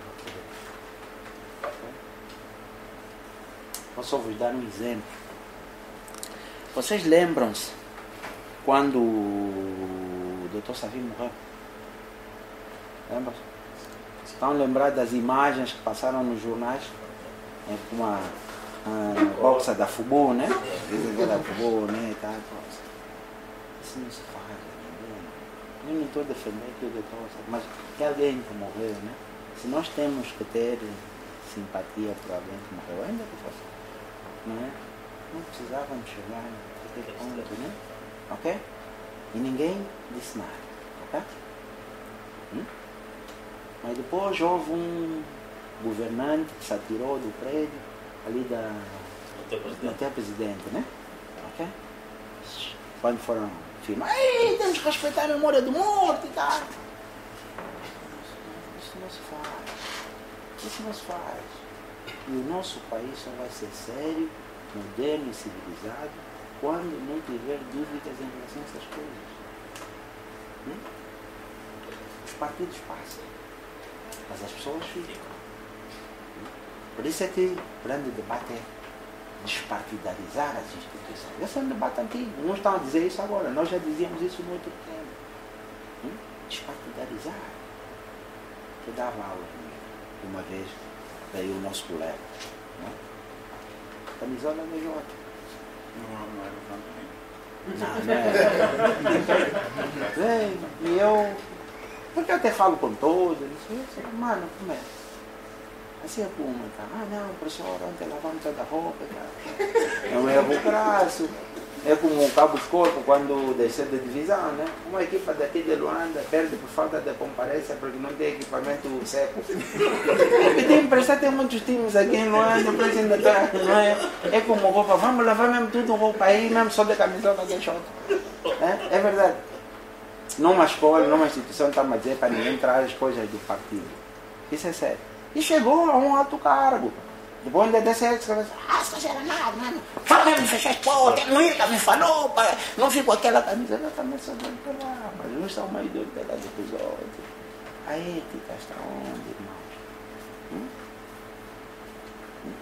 B: Posso vos dar um exemplo. Vocês lembram-se quando o doutor Savim morreu? Lembram-se? Estão lembrados das imagens que passaram nos jornais? É com uma, uma boxa da Fubu, né? Dizem que é da Fubu, né? E tal, Isso não se faz. Eu não estou defendendo tudo, eu estou, mas que alguém que morreu, né? Se nós temos que ter simpatia por alguém que morreu, ainda que fosse, não é? Não precisávamos chegar naquele ponto, né? Ok? E ninguém disse nada, ok? Hum? Mas depois houve um governante que se atirou do prédio ali da... até o presidente, né? Ok? Quando foram filmar, ei, temos que respeitar a memória do morto e tal. Isso não se faz. Isso não se faz. E o nosso país só vai ser sério, moderno e civilizado quando não tiver dúvidas em relação a essas coisas. Hum? Os partidos passam, mas as pessoas ficam. Hum? Por isso é que o grande debate é despartidarizar as instituições. Esse é um debate antigo. Uns estão a dizer isso agora. Nós já dizíamos isso no outro tempo. Hum? Despartidarizar. Eu dava aula uma vez, veio o nosso colega. Né? Camisola da J.
C: Não, não era tanto.
B: Não, não é. E eu, porque eu até falo com todos, eu disse, mano, como é? Assim é como, tá? Ah não, professor, ontem lavamos toda a roupa, tá? É um erro crasso. É como o Cabo de Corpo quando desceu de divisão, né? Uma equipa daqui de Luanda perde por falta de comparência porque não tem equipamento seco. E tem emprestado, tem muitos times aqui em Luanda, por isso ainda está, não é? É como roupa, vamos lavar mesmo tudo roupa aí, mesmo só de camisola que é short. É, é verdade. Numa escola, numa instituição, estamos a dizer para ninguém trazer as coisas do partido. Isso é sério. E chegou a um alto cargo. Depois de descer, você vai dizer, ah, isso não era nada, mano. Fala mesmo, fechar as portas, não ia, me falou, pai. Não ficou aquela camisa, eu também sou doido pra lá, mas não são mais doidos pela do episódio. A ética está onde, irmãos? Hum? Hum?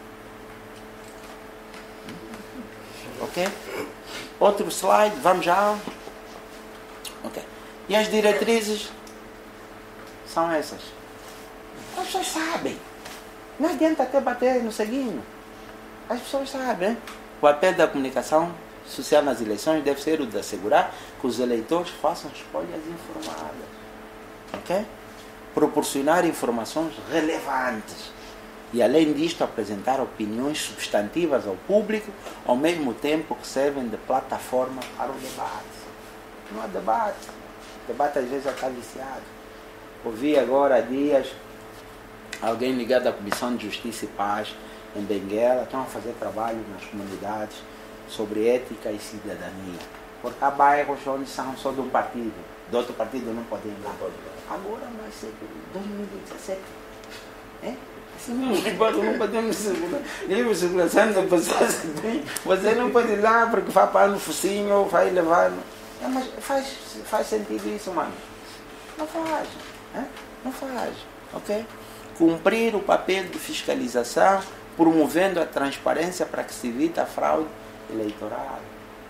B: Hum? Ok? Outro slide, vamos já. Ok. E as diretrizes são essas. As pessoas sabem. Não adianta até bater no ceguinho. As pessoas sabem. O papel da comunicação social nas eleições deve ser o de assegurar que os eleitores façam escolhas informadas. Ok? Proporcionar informações relevantes. E além disto, apresentar opiniões substantivas ao público, ao mesmo tempo que servem de plataforma para o debate. Não há debate. O debate às vezes está viciado. Ouvi agora há dias alguém ligado à Comissão de Justiça e Paz em Benguela, estão a fazer trabalho nas comunidades sobre ética e cidadania. Porque há bairros onde são só de um partido, do outro partido não podem ir lá. Agora vai ser dois mil e dezessete. É? Assim mesmo, não podemos segurar. Livre circulação da pessoa, você não pode ir lá porque vai para no focinho, vai levar. É, mas faz, faz sentido isso, mano? Não faz. É? Não faz. Ok? Cumprir o papel de fiscalização, promovendo a transparência para que se evite a fraude eleitoral.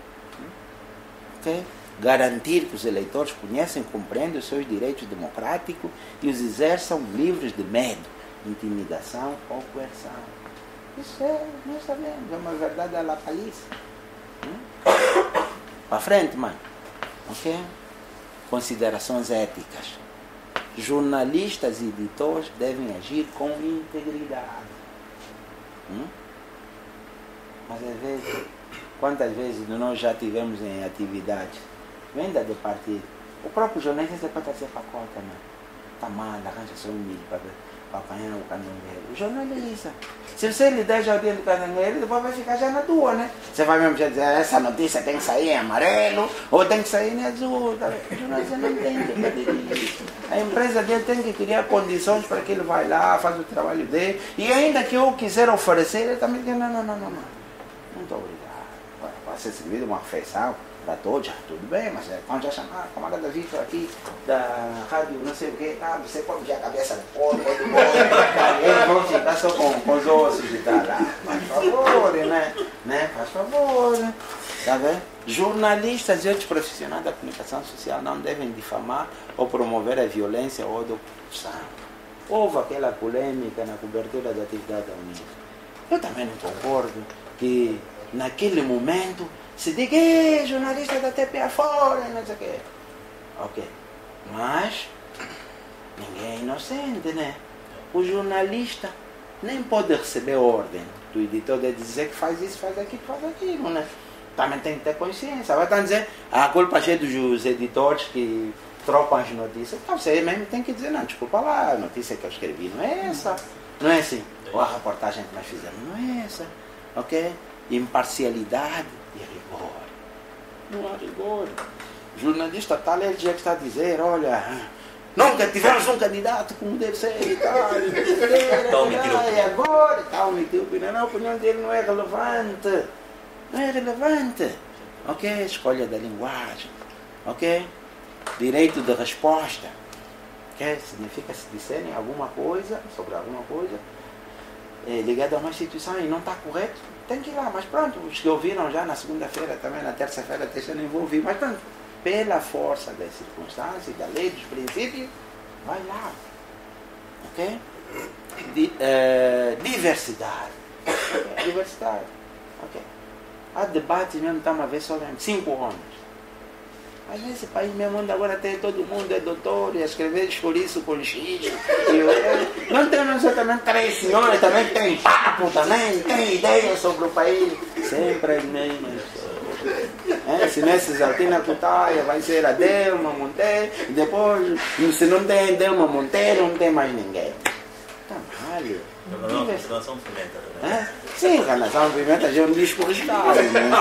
B: Okay? Garantir que os eleitores conhecem e compreendem os seus direitos democráticos e os exerçam livres de medo, intimidação ou coerção. Isso é, nós sabemos, é uma verdade à la palice. Hum? Para frente, mano. Ok? Considerações éticas. Jornalistas e editores devem agir com integridade. Hum? Mas às vezes, quantas vezes nós já tivemos em atividades, venda de partido, o próprio jornalista pode trazer pacote, né? Está mal, arranja só um milho para apanhar o canongueiro. O jornalista, se você lhe der já o dia do canongueiro, depois vai ficar já na tua, né? Você vai mesmo já dizer, essa notícia tem que sair em amarelo ou tem que sair em azul. Tá? O jornalista não tem que fazer isso. A empresa dele tem que criar condições para que ele vá lá, faz o trabalho dele. E ainda que eu quiser oferecer, ele também diz, não, não, não, não, não. Não estou obrigado. Vai ser servido uma refeição para todos, já, tudo bem, mas é, quando já chamar a camarada Vitor aqui da rádio, não sei o que, ah, você pode ver a cabeça do povo, do povo, eles vão ficar só com, com os ossos e tal. Ah, faz favor, né? né? Faz favor, né? Tá vendo? Jornalistas e outros profissionais da comunicação social não devem difamar ou promover a violência ou a oposição. Houve aquela polêmica na cobertura da atividade da Unis. Eu também não concordo que naquele momento se diga, é, jornalista da T P A fora, não sei o quê. Ok. Mas ninguém é inocente, né? O jornalista nem pode receber ordem do editor de dizer que faz isso, faz aquilo, faz aquilo, né? Também tem que ter consciência. Vai estar dizendo, a culpa é dos editores que trocam as notícias. Então você mesmo tem que dizer, não, desculpa lá, a notícia que eu escrevi não é essa. Não é assim. Ou a reportagem que nós fizemos não é essa. Ok? Imparcialidade e rigor. Não há rigor. O jornalista tal, ele já está a dizer, olha, nunca tivemos um candidato como deve ser e tal. E agora está a omitir a opinião. Não, a opinião dele não é relevante. Não é relevante. Ok? Escolha da linguagem. Ok? Direito de resposta. Ok? Significa se disserem alguma coisa, sobre alguma coisa, é, ligado a uma instituição e não está correto, tem que ir lá. Mas pronto, os que ouviram já na segunda-feira, também na terça-feira, terça nem vão ouvir. Mas pronto, pela força das circunstâncias, da lei, dos princípios, vai lá. Ok? Di, uh, diversidade. Okay? Diversidade. Ok? Há debates mesmo, estamos a ver só cinco homens. Mas nesse país mesmo, onde agora tem todo mundo é doutor e a escrever chouriço com X. Eu, não tem exatamente três senhores, também tem papo, também tem ideias sobre o país. Sempre as mesmas pessoas. É, se nesse Exaltina Cutaia vai ser a Delma Monteiro, e depois, se não tem Delma Monteiro, não tem mais ninguém. Tá mal.
C: Não, Relação Pimenta também.
B: É? Sim, Relação Pimenta já é um disco restado, né?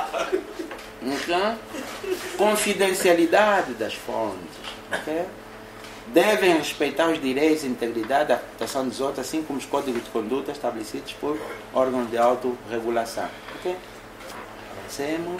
B: Então, confidencialidade das fontes. Okay? Devem respeitar os direitos e integridade da reputação dos outros, assim como os códigos de conduta estabelecidos por órgãos de autorregulação. Okay? Avancemos.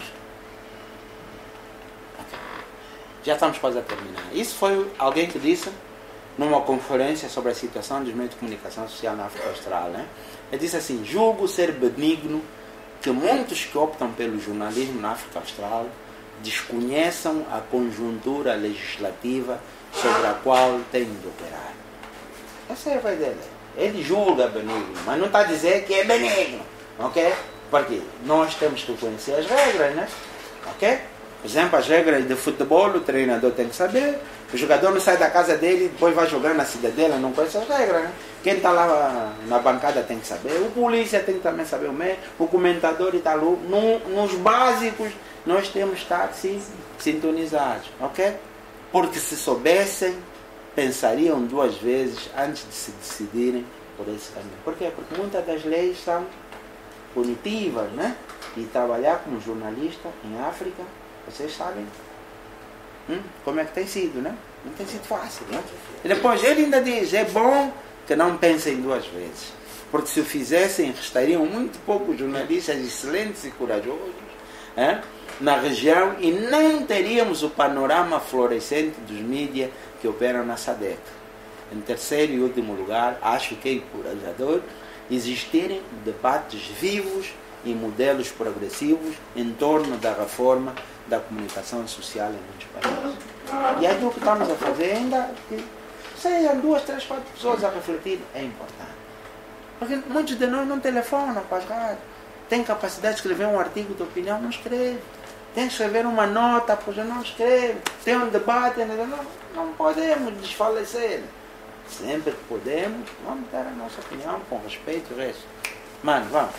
B: Okay. Já estamos quase a terminar. Isso foi alguém que disse numa conferência sobre a situação dos meios de comunicação social na África Austral. Né? Ele disse assim: julgo ser benigno que muitos que optam pelo jornalismo na África Austral desconheçam a conjuntura legislativa sobre a qual têm de operar. Essa é a ideia dele. Ele julga benigno, mas não está a dizer que é benigno. Ok? Porque nós temos que conhecer as regras, né? Ok? Por exemplo, as regras de futebol, o treinador tem que saber. O jogador não sai da casa dele e depois vai jogar na cidadela, não conhece as regras, né? Quem está lá na bancada tem que saber. O polícia tem que também saber o meio. O comentador e tal. No, nos básicos, nós temos que estar sim, sintonizados, ok? Porque se soubessem, pensariam duas vezes antes de se decidirem por esse caminho. Por quê? Porque muitas das leis são punitivas, né? E trabalhar como jornalista em África, vocês sabem hum, como é que tem sido, né? Não tem sido fácil, né? E depois ele ainda diz, é bom que não pensem duas vezes. Porque se o fizessem, restariam muito poucos jornalistas excelentes e corajosos é? na região e nem teríamos o panorama florescente dos mídias que operam na SADC. Em terceiro e último lugar, acho que é encorajador existirem debates vivos e modelos progressivos em torno da reforma da comunicação social em muitos países. E aí o que estamos a fazer ainda, que sejam duas, três, quatro pessoas a refletir, é importante. Porque muitos de nós não telefonam para as rádios. Tem capacidade de escrever um artigo de opinião, não escreve. Tem que escrever uma nota, pois não escreve. Tem um debate, não, não podemos desfalecer. Sempre que podemos, vamos dar a nossa opinião com respeito e o resto. Mano, vamos.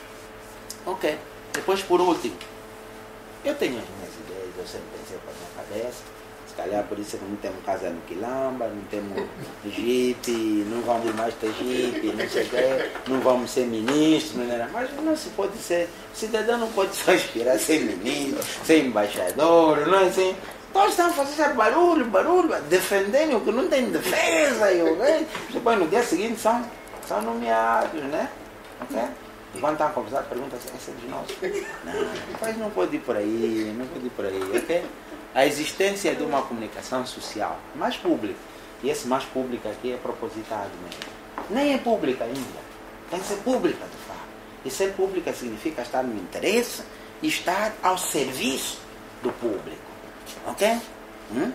B: Ok. Depois, por último, eu tenho as minhas ideias, eu sempre pensei para a minha cabeça. Se calhar por isso que não temos casa no Quilamba, não temos jipe, não vamos mais ter jipe, não sei o quê, não vamos ser ministros, não é? Mas não se pode ser, o cidadão não pode só aspirar a ser ministro, ser embaixador, não é assim? Todos estão fazendo barulho, barulho, defendendo o que não tem defesa, e o quê? Depois no dia seguinte são, são nomeados, né? Okay? Enquanto estão a conversar, perguntam se essa é de nós. Não, mas não pode ir por aí, não pode ir por aí, ok? A existência de uma comunicação social mais pública, e esse mais pública aqui é propositado mesmo, nem é pública ainda, tem que ser pública de fato. E ser pública significa estar no interesse e estar ao serviço do público, ok? Hum?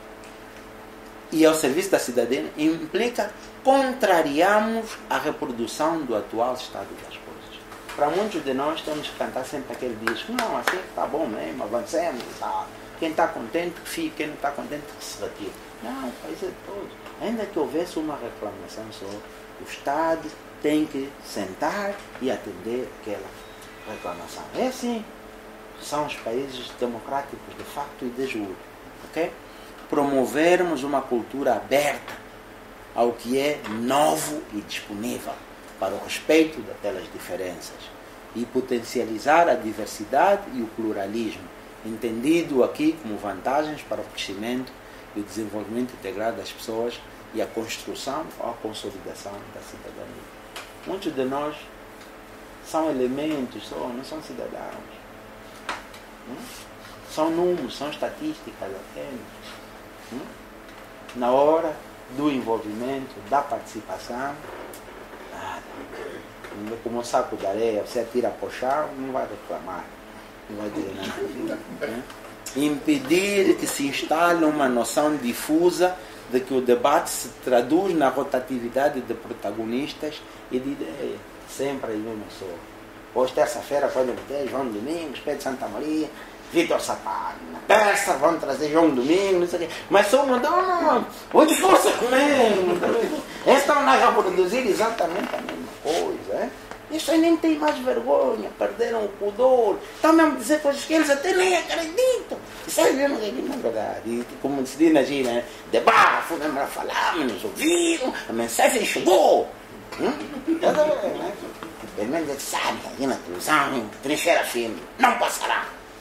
B: E ao serviço da cidadania implica contrariarmos a reprodução do atual estado das coisas. para muitos de nós temos que cantar sempre aquele disco. Não, assim está bom mesmo, avancemos e tal. Quem está contente que fique, quem não está contente que se retire. Não, o país é de todos. Ainda que houvesse uma reclamação só, o Estado tem que sentar e atender aquela reclamação. É assim. São os países democráticos de facto e de juro. Okay? Promovermos uma cultura aberta ao que é novo e disponível para o respeito daquelas diferenças e potencializar a diversidade e o pluralismo, entendido aqui como vantagens para o crescimento e o desenvolvimento integrado das pessoas e a construção ou a consolidação da cidadania. Muitos de nós são elementos, só, não são cidadãos. Hum? São números, são estatísticas apenas. Hum? Na hora do envolvimento, da participação, nada. Como um saco de areia, você atira para o chão, não vai reclamar, não vai dizer nada. Hum? Impedir que se instale uma noção difusa de que o debate se traduz na rotatividade de protagonistas e de ideias. Sempre aí mesmo sou. Hoje, terça-feira, pode ter João Domingos, Pedro Santa Maria, Vitor Sapaio. Na terça vão trazer João Domingos, não sei o quê. Mas só mudou, não. Hoje força mesmo. Eles estão lá a produzir exatamente a mesma coisa. É? Isso aí nem tem mais vergonha, perderam o pudor. Estão mesmo a dizer coisas que eles até nem acreditam. Isso aí mesmo que não é verdade. E como se diz na gira, né? Debafo, mesmo a falar, nos ouviram, a mensagem chegou. Hum? Cada vez, né? Pelo menos ele sabe, aqui na televisão, trincheira firme, não passará.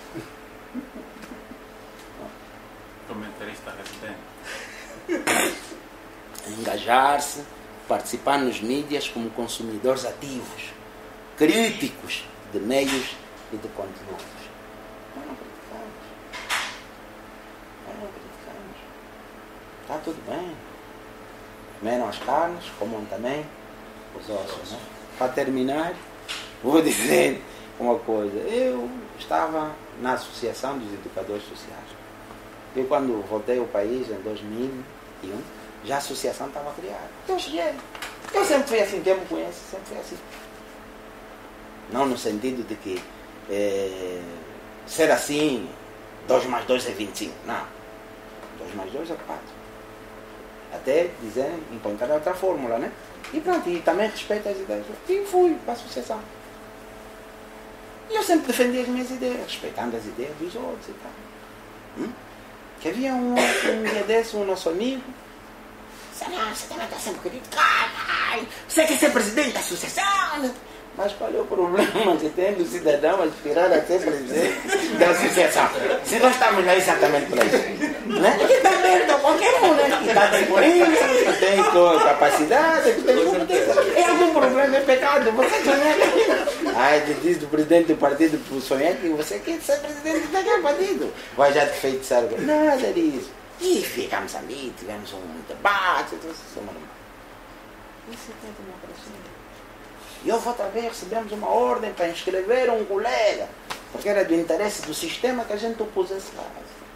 C: Comentarista residente.
B: Engajar-se, participar nos mídias como consumidores ativos, críticos de meios e de conteúdos. Nós não criticamos. Nós não criticamos. Está tudo bem. Comeram as carnes, comam também os ossos, né? Para terminar, vou dizer uma coisa. Eu estava na Associação dos Educadores Sociais. Eu, quando voltei ao país, em dois mil e um, já a associação estava criada. Eu cheguei. Eu sempre fui assim, quem me conhece, sempre fui assim. Não no sentido de que é, ser assim, dois mais dois é vinte e cinco. Não. dois mais dois é quatro. Até dizer, encontrar outra fórmula, né? E pronto, e também respeito as ideias. E fui para a associação. E eu sempre defendi as minhas ideias, respeitando as ideias dos outros e tal. Hum? Que havia um, um dia desse, um nosso amigo. Disse, não, você também está sempre criticado. Você quer ser presidente da associação? Mas qual é o problema que tem do cidadão a aspirar a ser presidente da associação? Se nós estamos lá exatamente para isso. Né? Que está aberto a qualquer um, né? Que está disponível, que tem capacidade, que tem competência. É algum problema, é pecado. Você sonha. Ai, diz do presidente do partido para sonhar que você quer ser presidente daquele partido. Vai já te feitiçar. Nada disso. E ficamos ali, tivemos um debate. Isso é democracia. E eu outra vez recebemos uma ordem para inscrever um colega, porque era do interesse do sistema que a gente o pusesse lá.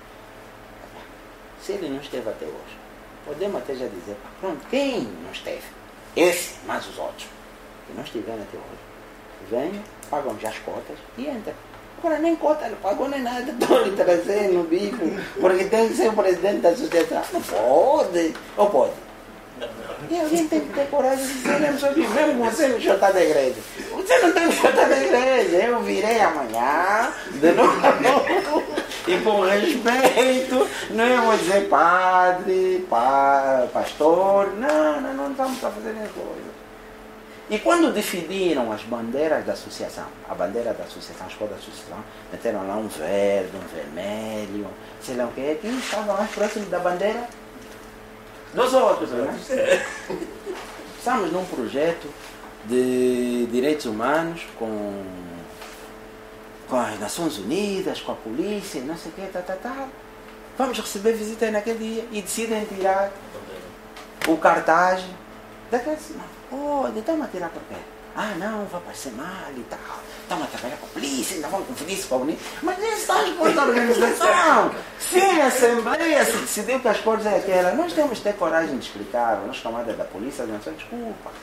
B: Se ele não esteve até hoje, podemos até já dizer, pronto, quem não esteve? Esse, mais os outros, que não estiveram até hoje, venham, pagam já as cotas e entram. Agora nem cota ele pagou nem nada, estou lhe trazendo no bico, porque tem que ser o presidente da associação. Não pode, ou pode? E alguém tem que ter coragem de dizer, mesmo só que mesmo você me chutar da igreja. Você não tem que chutar da igreja, eu virei amanhã, de novo, e com respeito, não eu vou dizer padre, pa, pastor, não, não, não estamos a fazer essas coisas. E quando definiram as bandeiras da associação, a bandeira da associação, a escola da associação, meteram lá um verde, um vermelho, sei lá o que, quem estava mais próximo da bandeira dos outros, né? Estamos num projeto de direitos humanos com, com as Nações Unidas, com a polícia, não sei o que, tá, tá, tá. Vamos receber visita naquele dia e decidem tirar o cartaz daquele sinal. Oh, estamos a tirar por quê? Ah, não, vai parecer mal e tal. Estamos a trabalhar com a polícia, ainda vamos conferir isso com a polícia. Mas isso faz parte da organização. Se a Assembleia se decidiu que as coisas é aquela, nós temos que ter coragem de explicar. Nós, camada da polícia, a gente desculpa.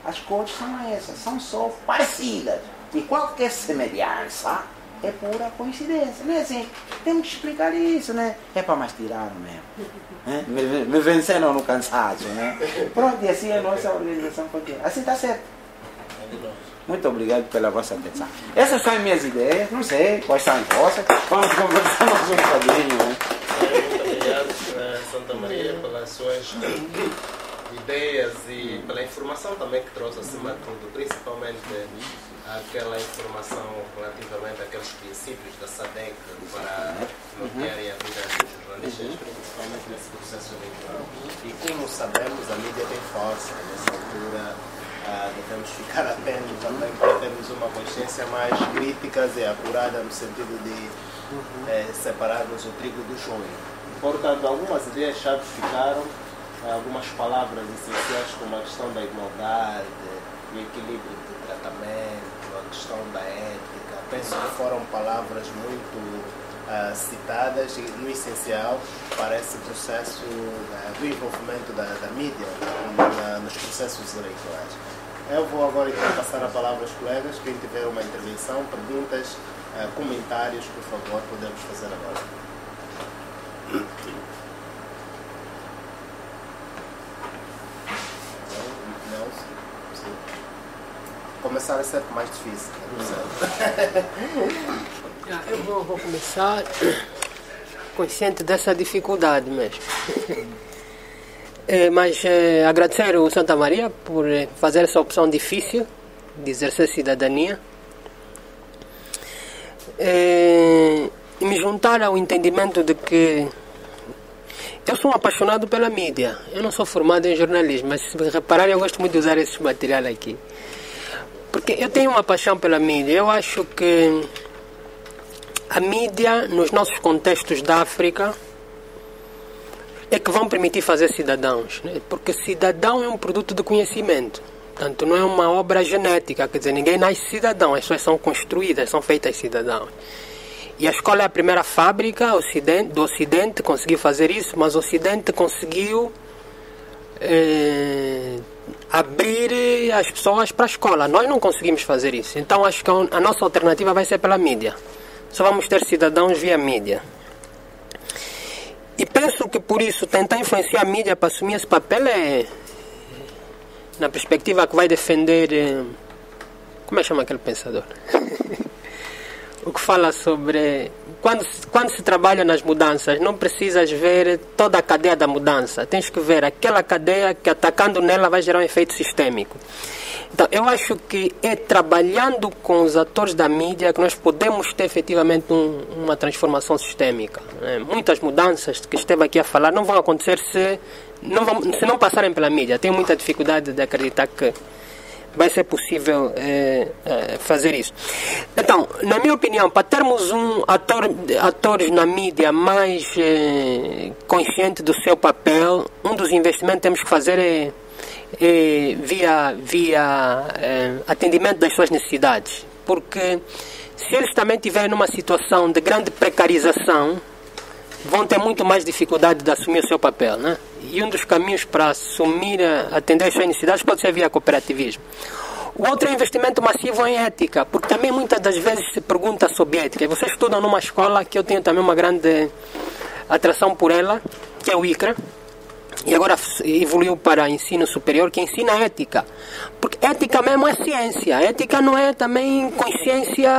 B: as cores são essas, são só parecidas. E qualquer semelhança é pura coincidência. Não é assim? Temos que explicar isso, né? É para mastigar mesmo. É? Me, me venceram no cansaço, né? Pronto, e assim a nossa organização continua. Assim está certo. Muito obrigado pela vossa atenção. Essas são as minhas ideias, não sei quais são as vossas. Vamos conversar mais um bocadinho, né?
A: Muito obrigado, Santa Maria, pelas suas ideias e pela informação também que trouxe acima de tudo, principalmente aquela informação relativamente àqueles princípios da SADEC para nortearem a vida dos jornalistas, principalmente nesse processo eleitoral. E como sabemos, a mídia tem força nessa altura. Ah, devemos ficar atentos também para termos uma consciência mais crítica e apurada no sentido de uhum. eh, separarmos o trigo do joio. Portanto, algumas ideias-chave ficaram, algumas palavras essenciais como a questão da igualdade, o equilíbrio de tratamento, a questão da ética. Penso que foram palavras muito ah, citadas e, no essencial, para esse processo ah, do envolvimento da, da mídia na, nos processos eleitorais. Eu vou agora então passar a palavra aos colegas. Quem tiver uma intervenção, perguntas, uh, comentários, por favor, podemos fazer agora. Não, sim. Começar é sempre mais difícil,
D: não é? Eu vou, vou começar consciente dessa dificuldade mesmo. É, mas é, agradecer ao Santa Maria por fazer essa opção difícil de exercer cidadania é, e me juntar ao entendimento de que eu sou um apaixonado pela mídia. Eu não sou formado em jornalismo, mas se repararem, eu gosto muito de usar esse material aqui, porque eu tenho uma paixão pela mídia. Eu acho que a mídia, nos nossos contextos da África, é que vão permitir fazer cidadãos, né? Porque cidadão é um produto de conhecimento, portanto não é uma obra genética, quer dizer, ninguém nasce cidadão, as pessoas são construídas, são feitas cidadãos. E a escola é a primeira fábrica do Ocidente, conseguiu fazer isso, mas o Ocidente conseguiu é, abrir as pessoas para a escola. Nós não conseguimos fazer isso, então acho que a nossa alternativa vai ser pela mídia. Só vamos ter cidadãos via mídia. E penso que por isso tentar influenciar a mídia para assumir esse papel é na perspectiva que vai defender, como é que chama aquele pensador? O que fala sobre quando, quando se trabalha nas mudanças, não precisas ver toda a cadeia da mudança, tens que ver aquela cadeia que atacando nela vai gerar um efeito sistêmico. Então, eu acho que é trabalhando com os atores da mídia que nós podemos ter efetivamente um, uma transformação sistêmica, né? Muitas mudanças que esteve aqui a falar não vão acontecer se não, vão, se não passarem pela mídia. Tenho muita dificuldade de acreditar que vai ser possível é, é, fazer isso. Então, na minha opinião, para termos um ator, atores na mídia mais é, consciente do seu papel, um dos investimentos que temos que fazer é É, via, via é, atendimento das suas necessidades, porque se eles também estiverem numa situação de grande precarização, vão ter muito mais dificuldade de assumir o seu papel, né? E um dos caminhos para assumir, atender as suas necessidades pode ser via cooperativismo. O outro é investimento massivo em ética, porque também muitas das vezes se pergunta sobre ética. Vocês estudam numa escola que eu tenho também uma grande atração por ela, que é o ICRA, e agora evoluiu para ensino superior, que ensina ética. Porque ética mesmo é ciência. Ética não é também consciência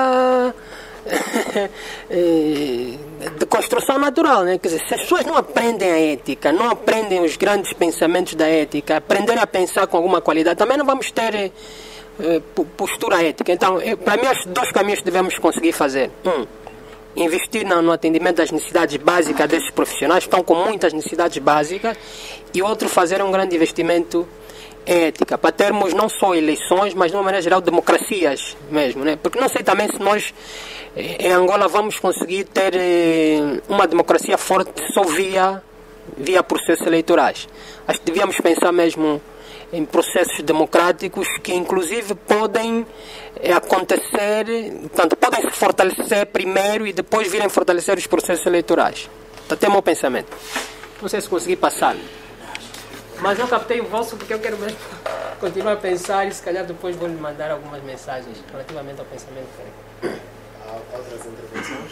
D: de construção natural, né? Quer dizer, se as pessoas não aprendem a ética, não aprendem os grandes pensamentos da ética, aprenderem a pensar com alguma qualidade, também não vamos ter eh, postura ética. Então, para mim, os dois caminhos que devemos conseguir fazer. Um, investir no atendimento das necessidades básicas desses profissionais, estão com muitas necessidades básicas, e outro, fazer um grande investimento em ética, para termos não só eleições, mas de uma maneira geral democracias mesmo, né? Porque não sei também se nós em Angola vamos conseguir ter uma democracia forte só via, via processos eleitorais. Acho que devíamos pensar mesmo em processos democráticos que inclusive podem acontecer, portanto, podem se fortalecer primeiro e depois virem fortalecer os processos eleitorais. Até o meu pensamento. Não sei se consegui passar. Mas eu captei o vosso porque eu quero mesmo continuar a pensar e se calhar depois vou lhe mandar algumas mensagens relativamente ao pensamento crítico.
A: Há outras intervenções?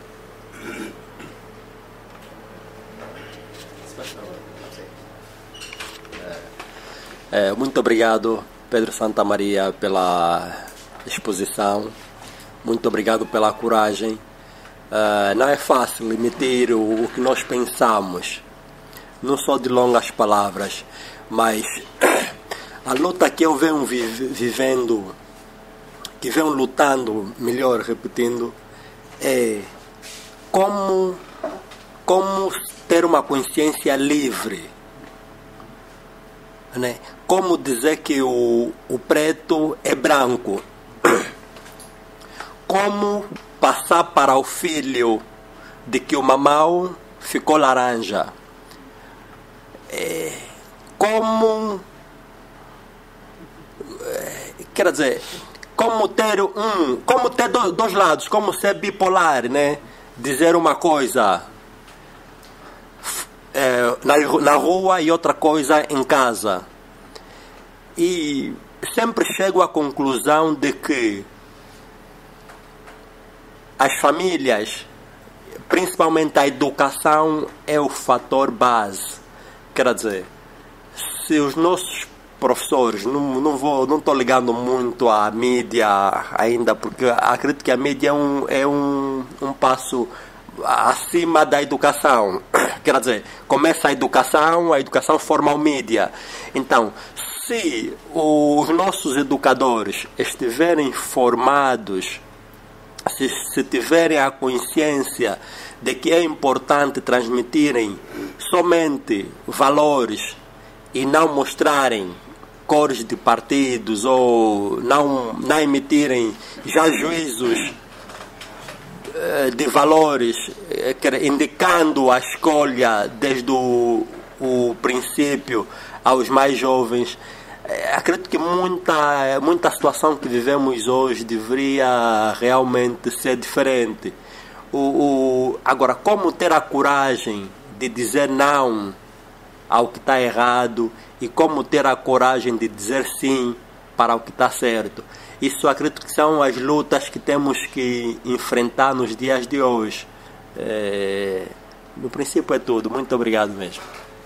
A: Se faz favor.
E: É, muito obrigado, Pedro Santa Maria, pela exposição. Muito obrigado pela coragem. Uh, não é fácil emitir o, o que nós pensamos, não só de longas palavras, mas a luta que eu venho vi, vivendo, que venho lutando, melhor repetindo, é como, como ter uma consciência livre, né? Como dizer que o, o preto é branco, como passar para o filho de que o mamão ficou laranja, é, como é, quer dizer, como ter um, como ter dois, dois lados, como ser bipolar, né? Dizer uma coisa é, na, na rua e outra coisa em casa. E sempre chego à conclusão de que as famílias, principalmente a educação, é o fator base. Quer dizer, se os nossos professores, não, não vou, não estou ligando muito à mídia ainda, porque acredito que a mídia é um, é um, um passo acima da educação. Quer dizer, começa a educação, a educação forma o mídia. Então, se os nossos educadores estiverem formados, se, se tiverem a consciência de que é importante transmitirem somente valores e não mostrarem cores de partidos ou não, não emitirem já juízos de valores, indicando a escolha desde o, o princípio aos mais jovens, acredito que muita, muita situação que vivemos hoje deveria realmente ser diferente. O, o, agora, como ter a coragem de dizer não ao que está errado e como ter a coragem de dizer sim para o que está certo? Isso acredito que são as lutas que temos que enfrentar nos dias de hoje. É, no princípio é tudo. Muito obrigado mesmo.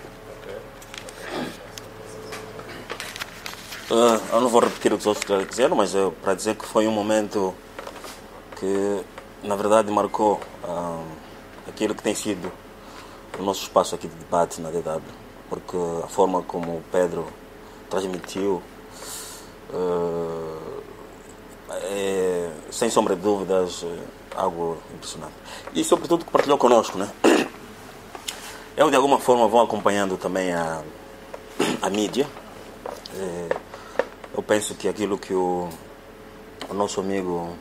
C: Uh, eu não vou repetir o que os outros quiseram, mas é para dizer que foi um momento que, na verdade, marcou uh, aquilo que tem sido o nosso espaço aqui de debate na D W, porque a forma como o Pedro transmitiu uh, é, sem sombra de dúvidas, algo impressionante. E, sobretudo, que partilhou connosco, né? Eu, de alguma forma, vou acompanhando também a, a mídia. É, eu penso que aquilo que o, o nosso amigo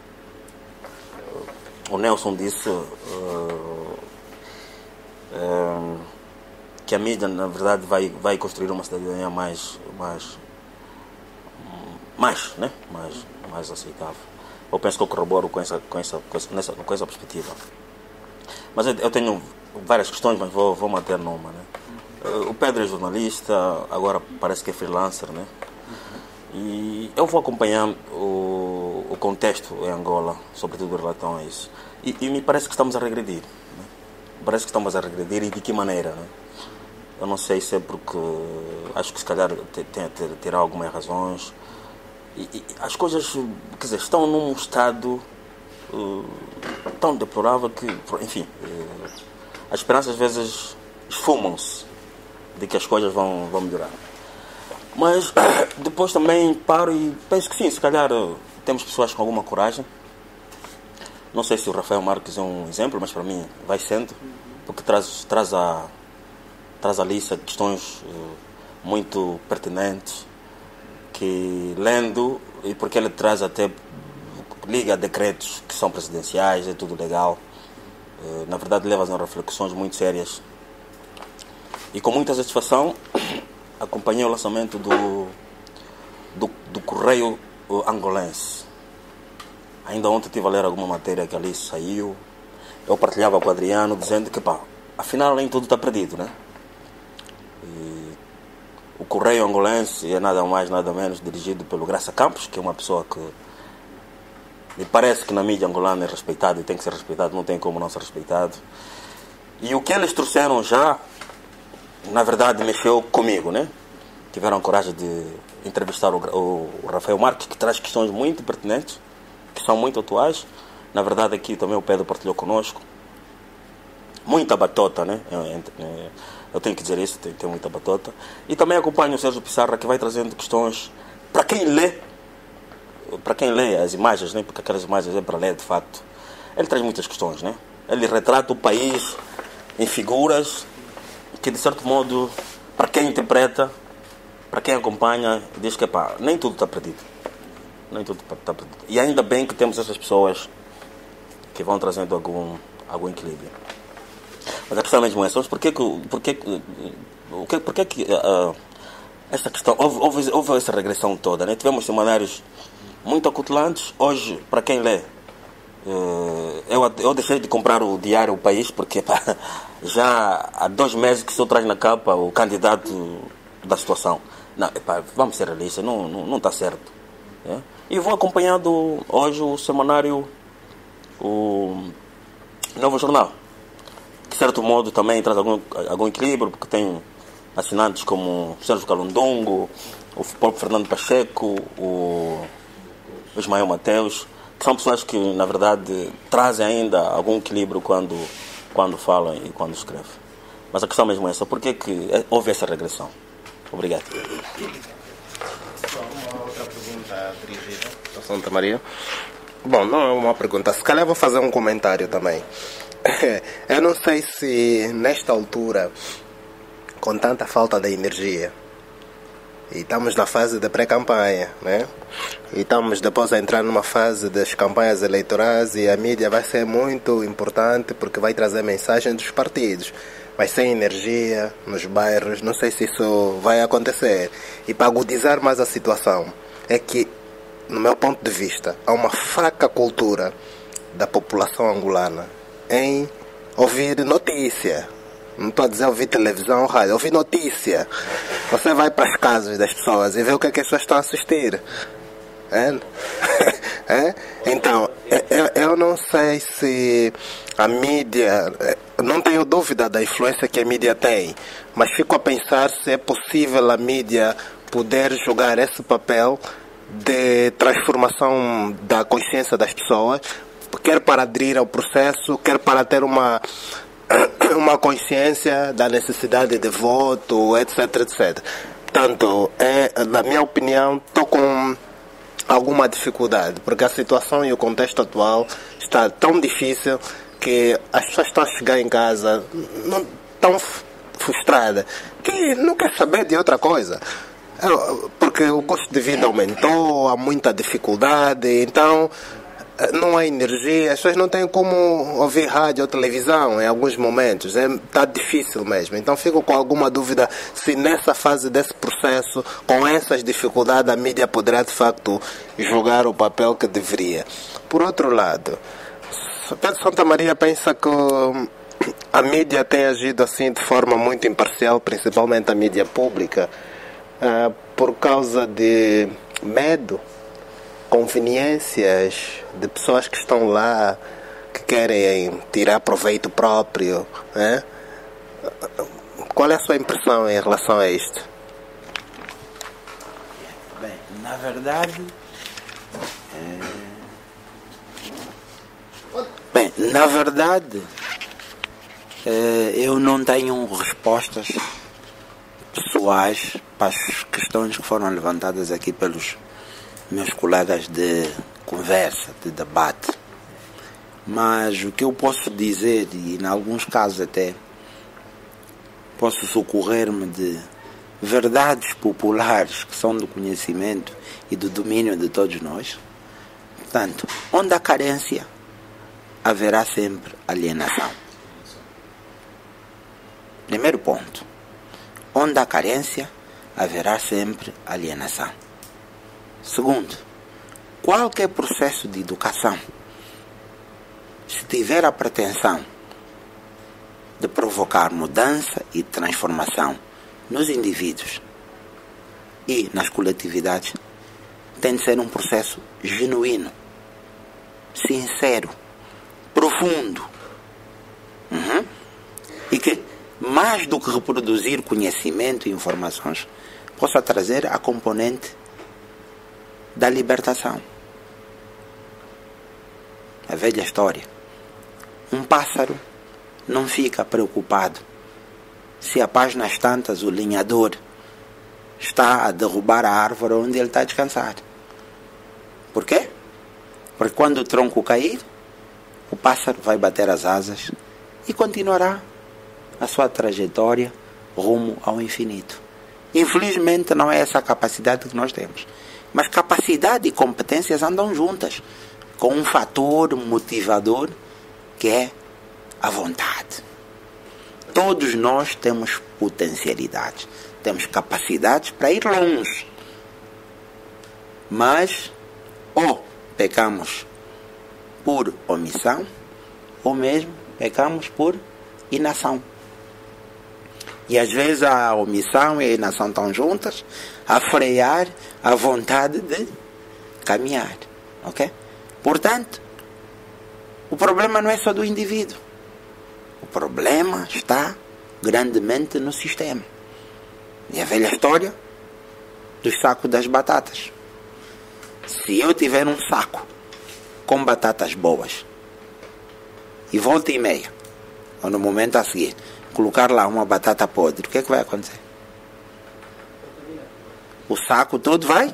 C: o Nelson disse, uh, uh, que a mídia, na verdade, vai, vai construir uma cidadania mais, mais, mais, né? mais, mais aceitável. Eu penso que eu corroboro com essa, com essa, com essa, nessa, com essa perspectiva. Mas eu, eu tenho várias questões, mas vou, vou manter numa, né? O Pedro é jornalista, agora parece que é freelancer, né? E eu vou acompanhando o, o contexto em Angola, sobretudo em relação a isso. E, e me parece que estamos a regredir, né? Parece que estamos a regredir, e de que maneira, né? Eu não sei se é porque acho que se calhar tem, tem, terá algumas razões. E, e as coisas, quer dizer, estão num estado uh, tão deplorável que, enfim, uh, as esperanças às vezes esfumam-se de que as coisas vão, vão melhorar. Mas depois também paro e penso que sim, se calhar temos pessoas com alguma coragem. Não sei se o Rafael Marques é um exemplo, mas para mim vai sendo, porque traz, traz, a, traz a lista de questões uh, muito pertinentes, que lendo, e porque ele traz até, liga decretos que são presidenciais, é tudo legal. Uh, na verdade leva a reflexões muito sérias. E com muita satisfação acompanhei o lançamento do, do, do Correio Angolense. Ainda ontem estive a ler alguma matéria que ali saiu. Eu partilhava com o Adriano dizendo que, pá, afinal nem tudo está perdido, né? E Correio Angolense é nada mais, nada menos dirigido pelo Graça Campos, que é uma pessoa que me parece que na mídia angolana é respeitado e tem que ser respeitado, não tem como não ser respeitado. E o que eles trouxeram já, na verdade, mexeu comigo, né? Tiveram a coragem de entrevistar o, o, o Rafael Marques, que traz questões muito pertinentes, que são muito atuais. Na verdade, aqui também o Pedro partilhou conosco. Muita batota, né? Eu, eu tenho que dizer isso, tem, tem muita batota. E também acompanho o Sérgio Pissarra, que vai trazendo questões para quem lê, para quem lê as imagens, né? Porque aquelas imagens é para ler, de facto. Ele traz muitas questões, né? Ele retrata o país em figuras que, de certo modo, para quem interpreta, para quem acompanha, diz que pá, nem tudo está perdido. Nem tudo está perdido. E ainda bem que temos essas pessoas que vão trazendo algum, algum equilíbrio. Mas a questão mesmo é essa. Porquê que, porquê, porquê, porquê que uh, esta questão, houve, houve, houve essa regressão toda, né? Tivemos semanários muito acutelantes. Hoje, para quem lê, uh, eu, eu deixei de comprar o diário O País, porque pá, já há dois meses que se traz na capa o candidato da situação. Não, epá, vamos ser realistas, não, não, não está certo. É? E vou acompanhando hoje o semanário, o Novo Jornal, que de certo modo também traz algum, algum equilíbrio, porque tem assinantes como Sérgio Calundongo, o próprio Fernando Pacheco, o Ismael Mateus, que são pessoas que, na verdade, trazem ainda algum equilíbrio quando, quando falam e quando escrevem. Mas a questão mesmo é essa, por que que houve essa regressão? Obrigado.
A: Uma outra pergunta dirigida ao Santa Maria. Bom, não é uma pergunta, se calhar vou fazer um comentário também. Eu não sei se nesta altura, com tanta falta de energia, e estamos na fase de pré-campanha, né? E estamos depois a entrar numa fase das campanhas eleitorais, e a mídia vai ser muito importante porque vai trazer mensagem dos partidos. Vai ser energia nos bairros, não sei se isso vai acontecer. E para agudizar mais a situação, é que, no meu ponto de vista, há uma fraca cultura da população angolana em ouvir notícia. Não estou a dizer ouvir televisão ou rádio, ouvir notícia. Você vai para as casas das pessoas e vê o que é que as pessoas estão a assistir. É? É? Então, eu, eu não sei se a mídia, não tenho dúvida da influência que a mídia tem, mas fico a pensar se é possível a mídia poder jogar esse papel de transformação da consciência das pessoas, quer para aderir ao processo, quer para ter uma, uma consciência da necessidade de voto, etc, etcétera. Portanto, é, na minha opinião, estou com alguma dificuldade, porque a situação e o contexto atual está tão difícil que as pessoas estão a chegar em casa não, tão frustradas que não quer saber de outra coisa, porque o custo de vida aumentou, há muita dificuldade, então não há energia, as pessoas não têm como ouvir rádio ou televisão em alguns momentos, está é, difícil mesmo. Então fico com alguma dúvida se nessa fase desse processo, com essas dificuldades, a mídia poderá de facto jogar o papel que deveria. Por outro lado, Pedro Santa Maria pensa que a mídia tem agido assim de forma muito imparcial, principalmente a mídia pública, uh, por causa de medo, conveniências de pessoas que estão lá, que querem tirar proveito próprio, né? Qual é a sua impressão em relação a isto?
B: Bem, na verdade, é... bem, na verdade, é... eu não tenho respostas pessoais para as questões que foram levantadas aqui pelos meus colegas de conversa, de debate. Mas o que eu posso dizer, e em alguns casos até posso socorrer-me de verdades populares que são do conhecimento e do domínio de todos nós. Portanto, onde há carência, haverá sempre alienação. Primeiro ponto. Onde há carência, haverá sempre alienação. Segundo, qualquer processo de educação, se tiver a pretensão de provocar mudança e transformação nos indivíduos, e nas coletividades tem de ser um processo genuíno, sincero, profundo. Uhum. E que, mais do que reproduzir conhecimento e informações, possa trazer a componente da libertação. A velha história. Um pássaro não fica preocupado se a páginas tantas o linhador está a derrubar a árvore onde ele está a descansar. Por quê? Porque quando o tronco cair, o pássaro vai bater as asas e continuará a sua trajetória rumo ao infinito. Infelizmente não é essa a capacidade que nós temos. Mas capacidade e competências andam juntas, com um fator motivador que é a vontade. Todos nós temos potencialidades, temos capacidades para ir longe. Mas ou pecamos por omissão, ou mesmo pecamos por inação. E às vezes a omissão e a inação estão juntas a frear a vontade de caminhar. Ok? Portanto, o problema não é só do indivíduo. O problema está grandemente no sistema. E a velha história dos sacos das batatas. Se eu tiver um saco com batatas boas e volta e meia, ou no momento a seguir, colocar lá uma batata podre, o que é que vai acontecer? O saco todo vai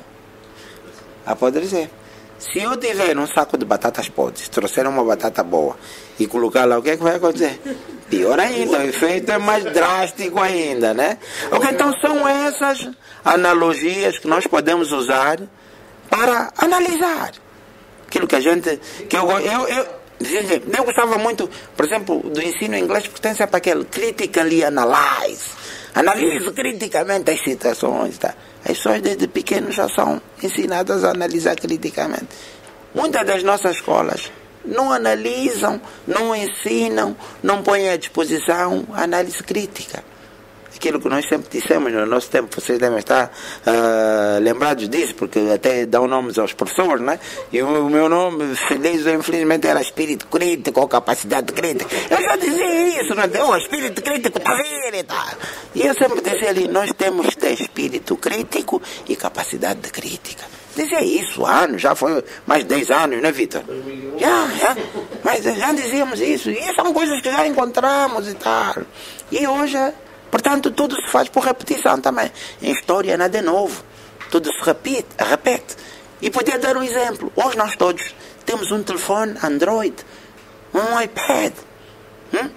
B: apodrecer. Se eu tiver um saco de batatas podres, trouxer uma batata boa e colocar lá, o que é que vai acontecer? Pior ainda, o efeito é mais drástico ainda, né? Okay, então são essas analogias que nós podemos usar para analisar aquilo que a gente... Que eu, eu, eu, eu gostava muito, por exemplo, do ensino em inglês, porque tem sempre aquele critically analyze. Analise criticamente as situações, tá? As pessoas desde pequenos já são ensinadas a analisar criticamente. Muitas das nossas escolas não analisam, não ensinam, não põem à disposição a análise crítica. Aquilo que nós sempre dissemos no nosso tempo, vocês devem estar uh, lembrados disso, porque até dão nomes aos professores, né? E o, o meu nome, feliz ou infelizmente, era espírito crítico ou capacidade crítica. Eu já dizia isso, né? Oh, espírito crítico, está a ver e tal. E eu sempre dizia ali, nós temos que ter espírito crítico e capacidade de crítica. Dizia isso há anos, já foi mais de dez anos, né, Vitor? Já, já, mas já dizíamos isso. E são coisas que já encontramos e tal. E hoje... Portanto, tudo se faz por repetição também. Em história nada é novo. Tudo se repete, repete. E podia dar um exemplo. Hoje nós todos temos um telefone Android, um iPad. Hum?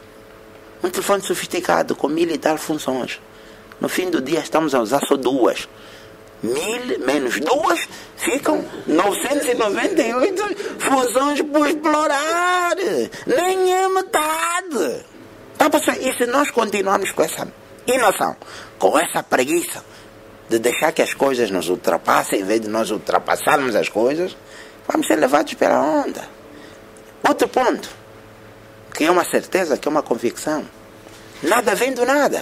B: Um telefone sofisticado, com mil e tal funções. No fim do dia estamos a usar só duas. Mil menos duas ficam novecentos e noventa e oito funções por explorar. Nem é metade. Então, e se nós continuarmos com essa inação, com essa preguiça de deixar que as coisas nos ultrapassem, em vez de nós ultrapassarmos as coisas, vamos ser levados pela onda. Outro ponto, que é uma certeza, que é uma convicção. Nada vem do nada.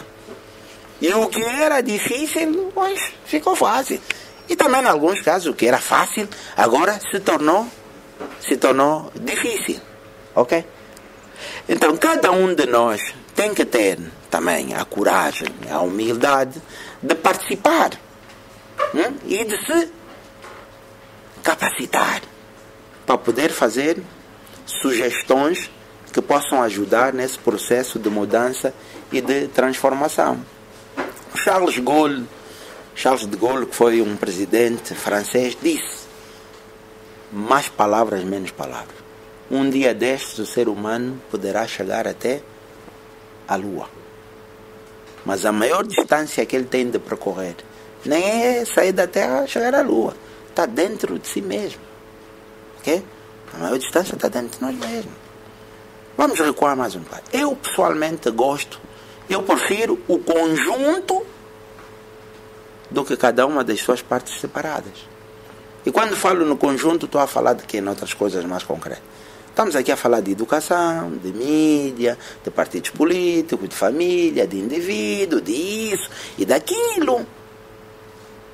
B: E o que era difícil, pois, ficou fácil. E também, em alguns casos, o que era fácil, agora se tornou, se tornou difícil. Ok? Então, cada um de nós tem que ter também a coragem, a humildade de participar, hein? E de se capacitar para poder fazer sugestões que possam ajudar nesse processo de mudança e de transformação. Charles de Gaulle, Charles de Gaulle, que foi um presidente francês, disse: mais palavras, menos palavras. Um dia destes o ser humano poderá chegar até a Lua. Mas a maior distância que ele tem de percorrer nem é sair da Terra e chegar à Lua. Está dentro de si mesmo. Ok? A maior distância está dentro de nós mesmos. Vamos recuar mais um pouco. Eu pessoalmente gosto, eu prefiro o conjunto do que cada uma das suas partes separadas. E quando falo no conjunto, estou a falar de quê? Em outras coisas mais concretas. Estamos aqui a falar de educação, de mídia, de partidos políticos, de família, de indivíduo, de isso e daquilo.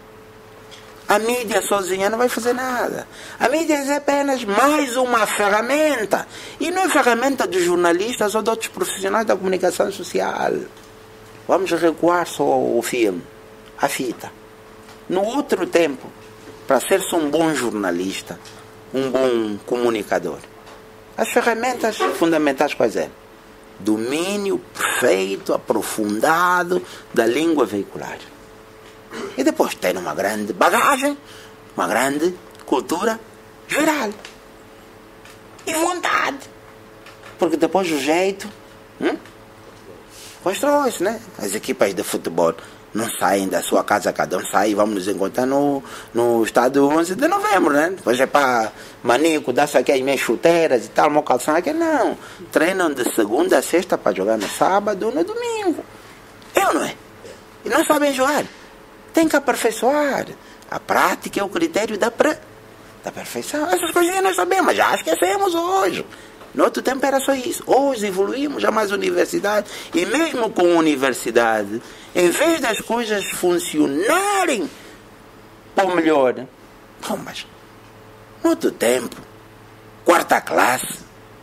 B: A mídia sozinha não vai fazer nada. A mídia é apenas mais uma ferramenta. E não é ferramenta dos jornalistas ou de outros profissionais da comunicação social. Vamos recuar só o filme, a fita. No outro tempo, para ser-se um bom jornalista, um bom comunicador, as ferramentas fundamentais quais eram? Domínio perfeito, aprofundado da língua veicular. E depois ter uma grande bagagem, uma grande cultura geral. E vontade. Porque depois o jeito hum, constrói-se, né? As equipas de futebol não saem da sua casa, cada um sai e vamos nos encontrar no, no estádio onze de novembro, né? Depois é para manico, dá-se aqui as minhas chuteiras e tal, meu calção aqui. Não. Treinam de segunda a sexta para jogar no sábado ou no domingo. Eu não é? E não sabem jogar. Tem que aperfeiçoar. A prática é o critério da, pre... da perfeição. Essas coisinhas nós sabemos, já esquecemos hoje. No outro tempo era só isso. Hoje evoluímos, já mais universidade. E mesmo com universidade, em vez das coisas funcionarem para o melhor, não, mas no outro tempo, quarta classe,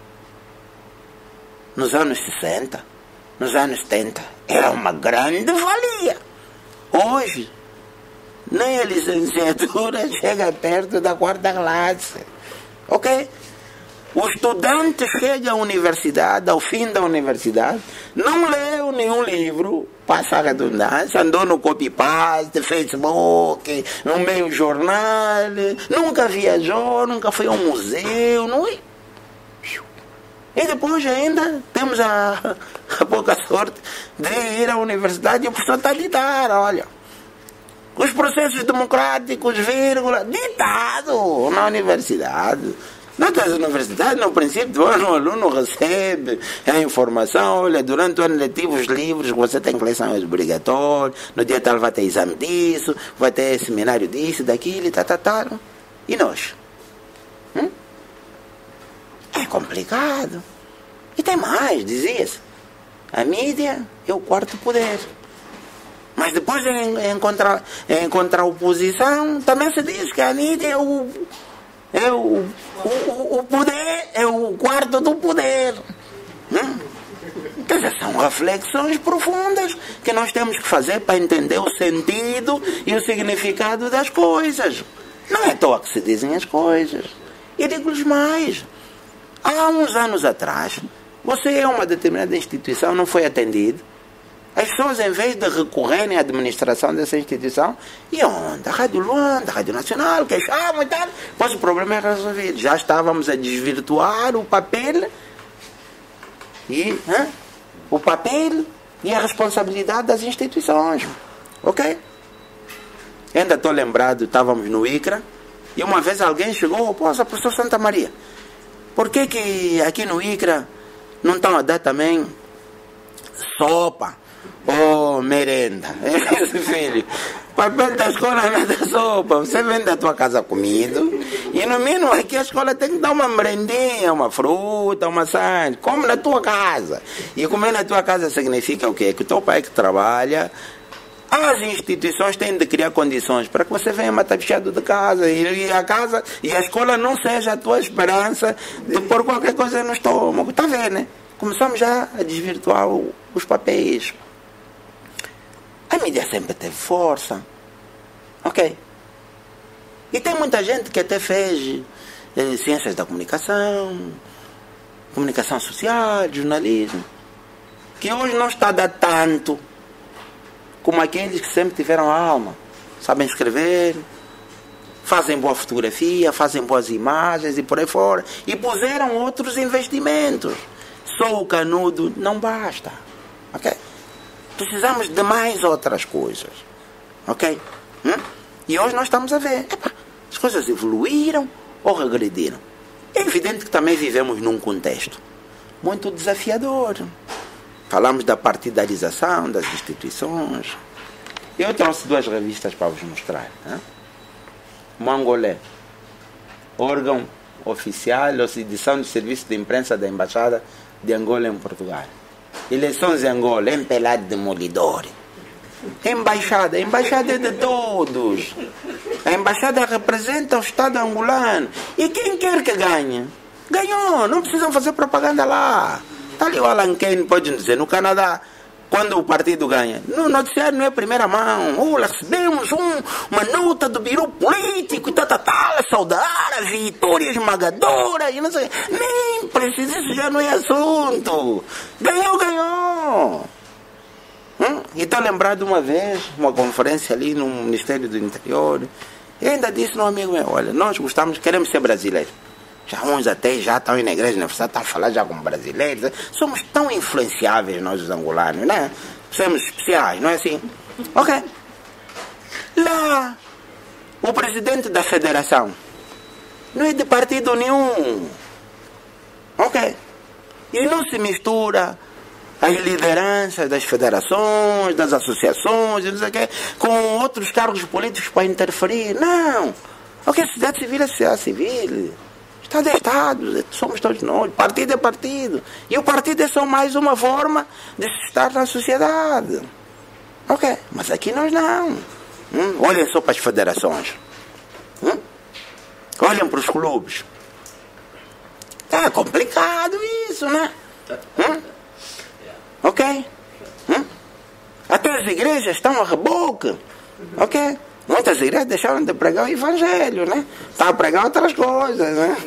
B: nos anos sessenta, nos anos setenta, era uma grande valia. Hoje, nem a licenciatura chega perto da quarta classe. Ok? O estudante chega à universidade, ao fim da universidade, não leu nenhum livro, passa a redundância, andou no copy-paste, Facebook, no meio jornal, nunca viajou, nunca foi a um museu, não é? E depois ainda temos a, a pouca sorte de ir à universidade e o professor está a ditar, olha, os processos democráticos, vírgula, ditado na universidade. Noutras universidades, no princípio do ano, o aluno recebe a informação, olha, durante o ano letivo, os livros, você tem que ler, são obrigatórios, no dia tal vai ter exame disso, vai ter seminário disso, daquilo, tá, tá, tá. E nós? Hum? É complicado. E tem mais, dizia-se. A mídia é o quarto poder. Mas depois, em, em, contra, em contraoposição, também se diz que a mídia é o... É o, o, o poder, é o quarto do poder. Hum? Quer dizer, são reflexões profundas que nós temos que fazer para entender o sentido e o significado das coisas. Não é à toa que se dizem as coisas. E digo-lhes mais. Há uns anos atrás, você é uma determinada instituição, não foi atendido. As pessoas, em vez de recorrerem à administração dessa instituição, iam à Rádio Luanda, à Rádio Nacional, queixavam e tal, pois o problema é resolvido. Já estávamos a desvirtuar o papel e hein, o papel e a responsabilidade das instituições. Ok? Ainda estou lembrado, estávamos no ICRA e uma vez alguém chegou, pô, professor Santa Maria, por que que aqui no ICRA não estão a dar também sopa? Oh, merenda. Filho, papel da escola não é da sopa. Você vem da tua casa comido e no mínimo aqui a escola tem que dar uma merendinha, uma fruta, uma maçã. Come na tua casa. E comer na tua casa significa o quê? Que o teu pai que trabalha, as instituições têm de criar condições para que você venha matar bichado de casa e a casa e a escola não seja a tua esperança de pôr qualquer coisa no estômago. Está vendo, né? Começamos já a desvirtuar os papéis. A mídia sempre teve força. Ok? E tem muita gente que até fez eh, ciências da comunicação, comunicação social, jornalismo, que hoje não está a dar tanto como aqueles que sempre tiveram alma. Sabem escrever, fazem boa fotografia, fazem boas imagens e por aí fora. E puseram outros investimentos. Só o canudo não basta. Ok? Precisamos de mais outras coisas. Ok? Hum? E hoje nós estamos a ver. Epa, as coisas evoluíram ou regrediram. É evidente que também vivemos num contexto muito desafiador. Falamos da partidarização das instituições. Eu trouxe duas revistas para vos mostrar. Hein? Mangolé, órgão oficial, edição do serviço de imprensa da Embaixada de Angola em Portugal. Eleições em Angola, empelado demolidor. Embaixada. A embaixada é de todos. A embaixada representa o Estado angolano. E quem quer que ganhe, ganhou. Não precisam fazer propaganda lá. Está ali o Alan Kane, pode dizer, no Canadá, quando o partido ganha. No noticiário não é primeira mão. Oh, recebemos um, uma nota do Biro Político, tá, tá, tá, saudar a vitória esmagadora, e não sei. Nem precisa, isso já não é assunto. Ganhou, ganhou. Hum? E estou lembrado uma vez, uma conferência ali no Ministério do Interior, e ainda disse um amigo meu, olha, nós gostamos, queremos ser brasileiros. Já uns até já estão na igreja universitária, estão a falar já como brasileiros. Somos tão influenciáveis nós os angolanos, né? Somos especiais, não é assim? Ok. Lá, o presidente da federação não é de partido nenhum. Ok. E não se mistura as lideranças das federações, das associações, não sei o quê, com outros cargos políticos para interferir. Não. Ok, a sociedade civil é sociedade civil. Estado é Estado, somos todos nós, partido é partido. E o partido é só mais uma forma de se estar na sociedade. Ok, mas aqui nós não. Hum? Olhem só para as federações. Hum? Olhem para os clubes. É complicado isso, né? Hum? Ok? Hum? Até as igrejas estão a reboque. Ok? Muitas igrejas deixaram de pregar o evangelho, né? Estão a pregar outras coisas, né?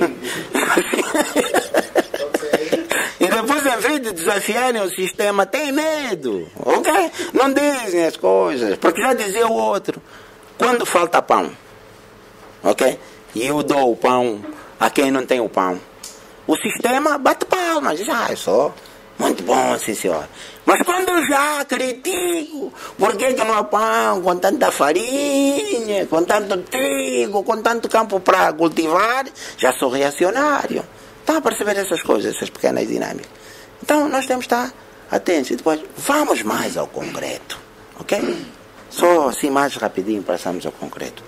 B: E depois, em vez de desafiarem o sistema, têm medo, ok? Não dizem as coisas, porque já dizia o outro, quando falta pão, ok? E eu dou o pão a quem não tem o pão, o sistema bate palmas, diz, ah, eu sou muito bom, sim senhor. Mas quando eu já critico, por que que não há pão com tanta farinha, com tanto trigo, com tanto campo para cultivar, já sou reacionário. Está a perceber essas coisas, essas pequenas dinâmicas. Então nós temos que estar atentos. E depois vamos mais ao concreto, ok? Só assim mais rapidinho passamos ao concreto.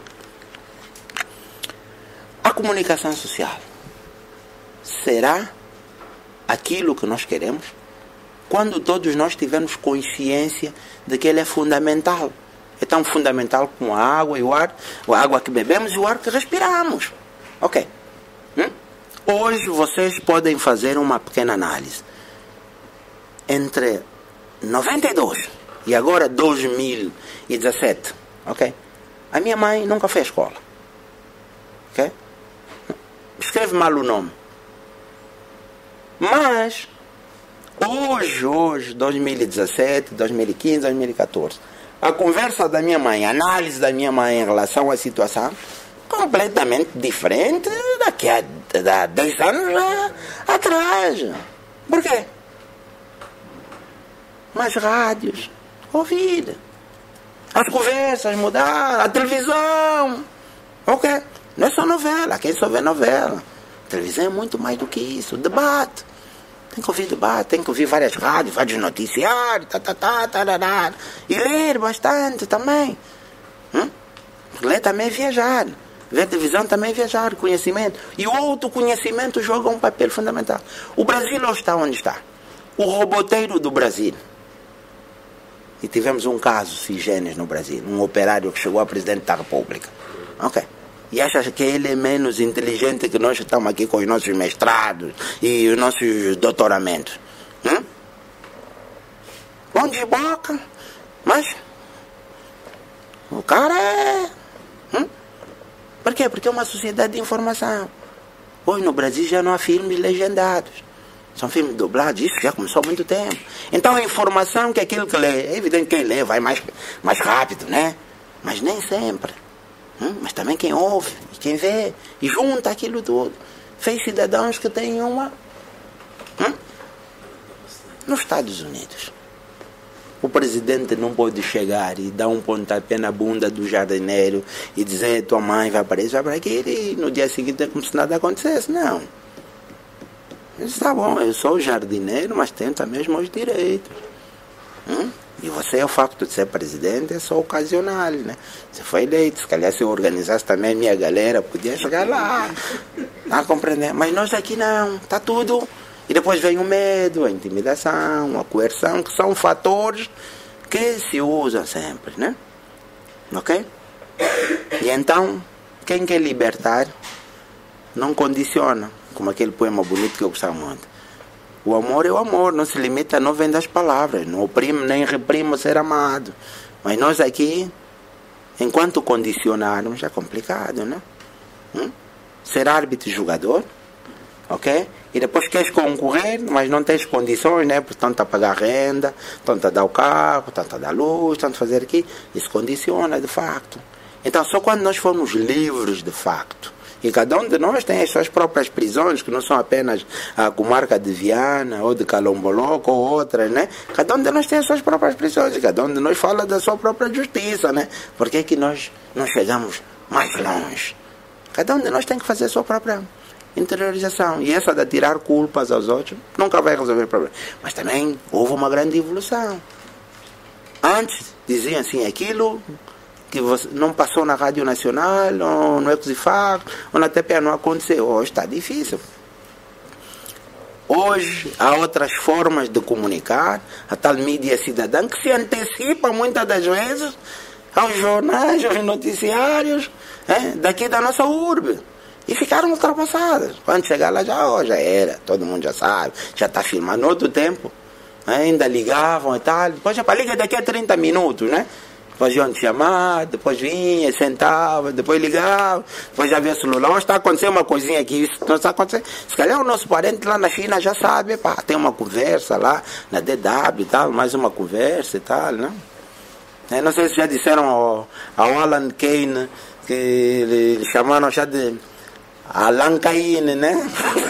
B: A comunicação social será aquilo que nós queremos quando todos nós tivermos consciência de que ele é fundamental. É tão fundamental como a água e o ar, a água que bebemos e o ar que respiramos. Ok. Hum? Hoje vocês podem fazer uma pequena análise. Entre noventa e dois e agora dois mil e dezessete, ok? A minha mãe nunca fez escola. Ok? Escreve mal o nome. Mas hoje, hoje, dois mil e dezessete, dois mil e quinze, dois mil e catorze, a conversa da minha mãe, a análise da minha mãe em relação à situação, completamente diferente daqui a, a dez anos a, atrás. Por quê? Mais rádios, ouvir. As conversas mudaram, a televisão. Ok? Não é só novela, quem só vê novela. A televisão é muito mais do que isso, debate. Tem que ouvir debate, tem que ouvir várias rádios, vários noticiários, tá, tá, tá, tarará. E ler bastante também. Hum? Ler também é viajar. Ver televisão também é viajar, conhecimento. E o autoconhecimento joga um papel fundamental. O Brasil hoje está onde está. O roboteiro do Brasil. E tivemos um caso, Sigênis, no Brasil. Um operário que chegou a presidente da República. Ok. E acha que ele é menos inteligente que nós que estamos aqui com os nossos mestrados e os nossos doutoramentos. Hum? Bom de boca, mas o cara é... Hum? Por quê? Porque é uma sociedade de informação. Hoje no Brasil já não há filmes legendados. São filmes dublados, isso já começou há muito tempo. Então a informação que aquele que lê, é evidente que quem lê vai mais, mais rápido, né? Mas nem sempre. Hum? Mas também quem ouve, quem vê, e junta aquilo tudo. Fez cidadãos que têm uma... Hum? Nos Estados Unidos, o presidente não pode chegar e dar um pontapé na bunda do jardineiro e dizer tua mãe vai para isso, vai para aquilo, e no dia seguinte é como se nada acontecesse. Não. Ele diz, tá bom, eu sou o jardineiro, mas tenho também os meus direitos. Hum? E você, o facto de ser presidente, é só ocasional, né? Você foi eleito, se calhar se eu organizasse também a minha galera, podia chegar lá. Tá compreendendo? Mas nós aqui não, tá tudo. E depois vem o medo, a intimidação, a coerção, que são fatores que se usa sempre, né? Ok? E então, quem quer libertar não condiciona, como aquele poema bonito que eu gostava muito. O amor é o amor, não se limita, não vem das palavras, não oprime nem reprime o ser amado. Mas nós aqui, enquanto condicionarmos, é complicado, né? Hum? Ser árbitro e jogador, ok? E depois queres concorrer, mas não tens condições, né? Porque tanto a pagar renda, tanto a dar o carro, tanto a dar luz, tanto a fazer aqui. Isso condiciona, de facto. Então, só quando nós formos livres, de facto, e cada um de nós tem as suas próprias prisões, que não são apenas a comarca de Viana, ou de Calomboloco, ou outras, né? Cada um de nós tem as suas próprias prisões, e cada um de nós fala da sua própria justiça, né? Por que é que nós não chegamos mais longe? Cada um de nós tem que fazer a sua própria interiorização. E essa de tirar culpas aos outros nunca vai resolver o problema. Mas também houve uma grande evolução. Antes diziam assim, aquilo que você não passou na Rádio Nacional, ou no Exifac, ou na T P A, não aconteceu. Hoje está difícil. Hoje há outras formas de comunicar, a tal mídia cidadã que se antecipa muitas das vezes aos jornais, aos noticiários, é, daqui da nossa urbe. E ficaram ultrapassadas. Quando chegar lá já, oh, já era, todo mundo já sabe, já está filmando. No outro tempo, ainda ligavam e tal, depois já liga daqui a trinta minutos, né? Depois iam te chamar, depois vinha, sentava, depois ligava, depois já via o celular. Hoje está acontecendo uma coisinha aqui, isso não está acontecendo. Se calhar o nosso parente lá na China já sabe, pá, tem uma conversa lá na D W e tal, mais uma conversa e tal, né? Eu não sei se já disseram ao, ao Alan Kane que ele chamaram já de Alan Kane, né?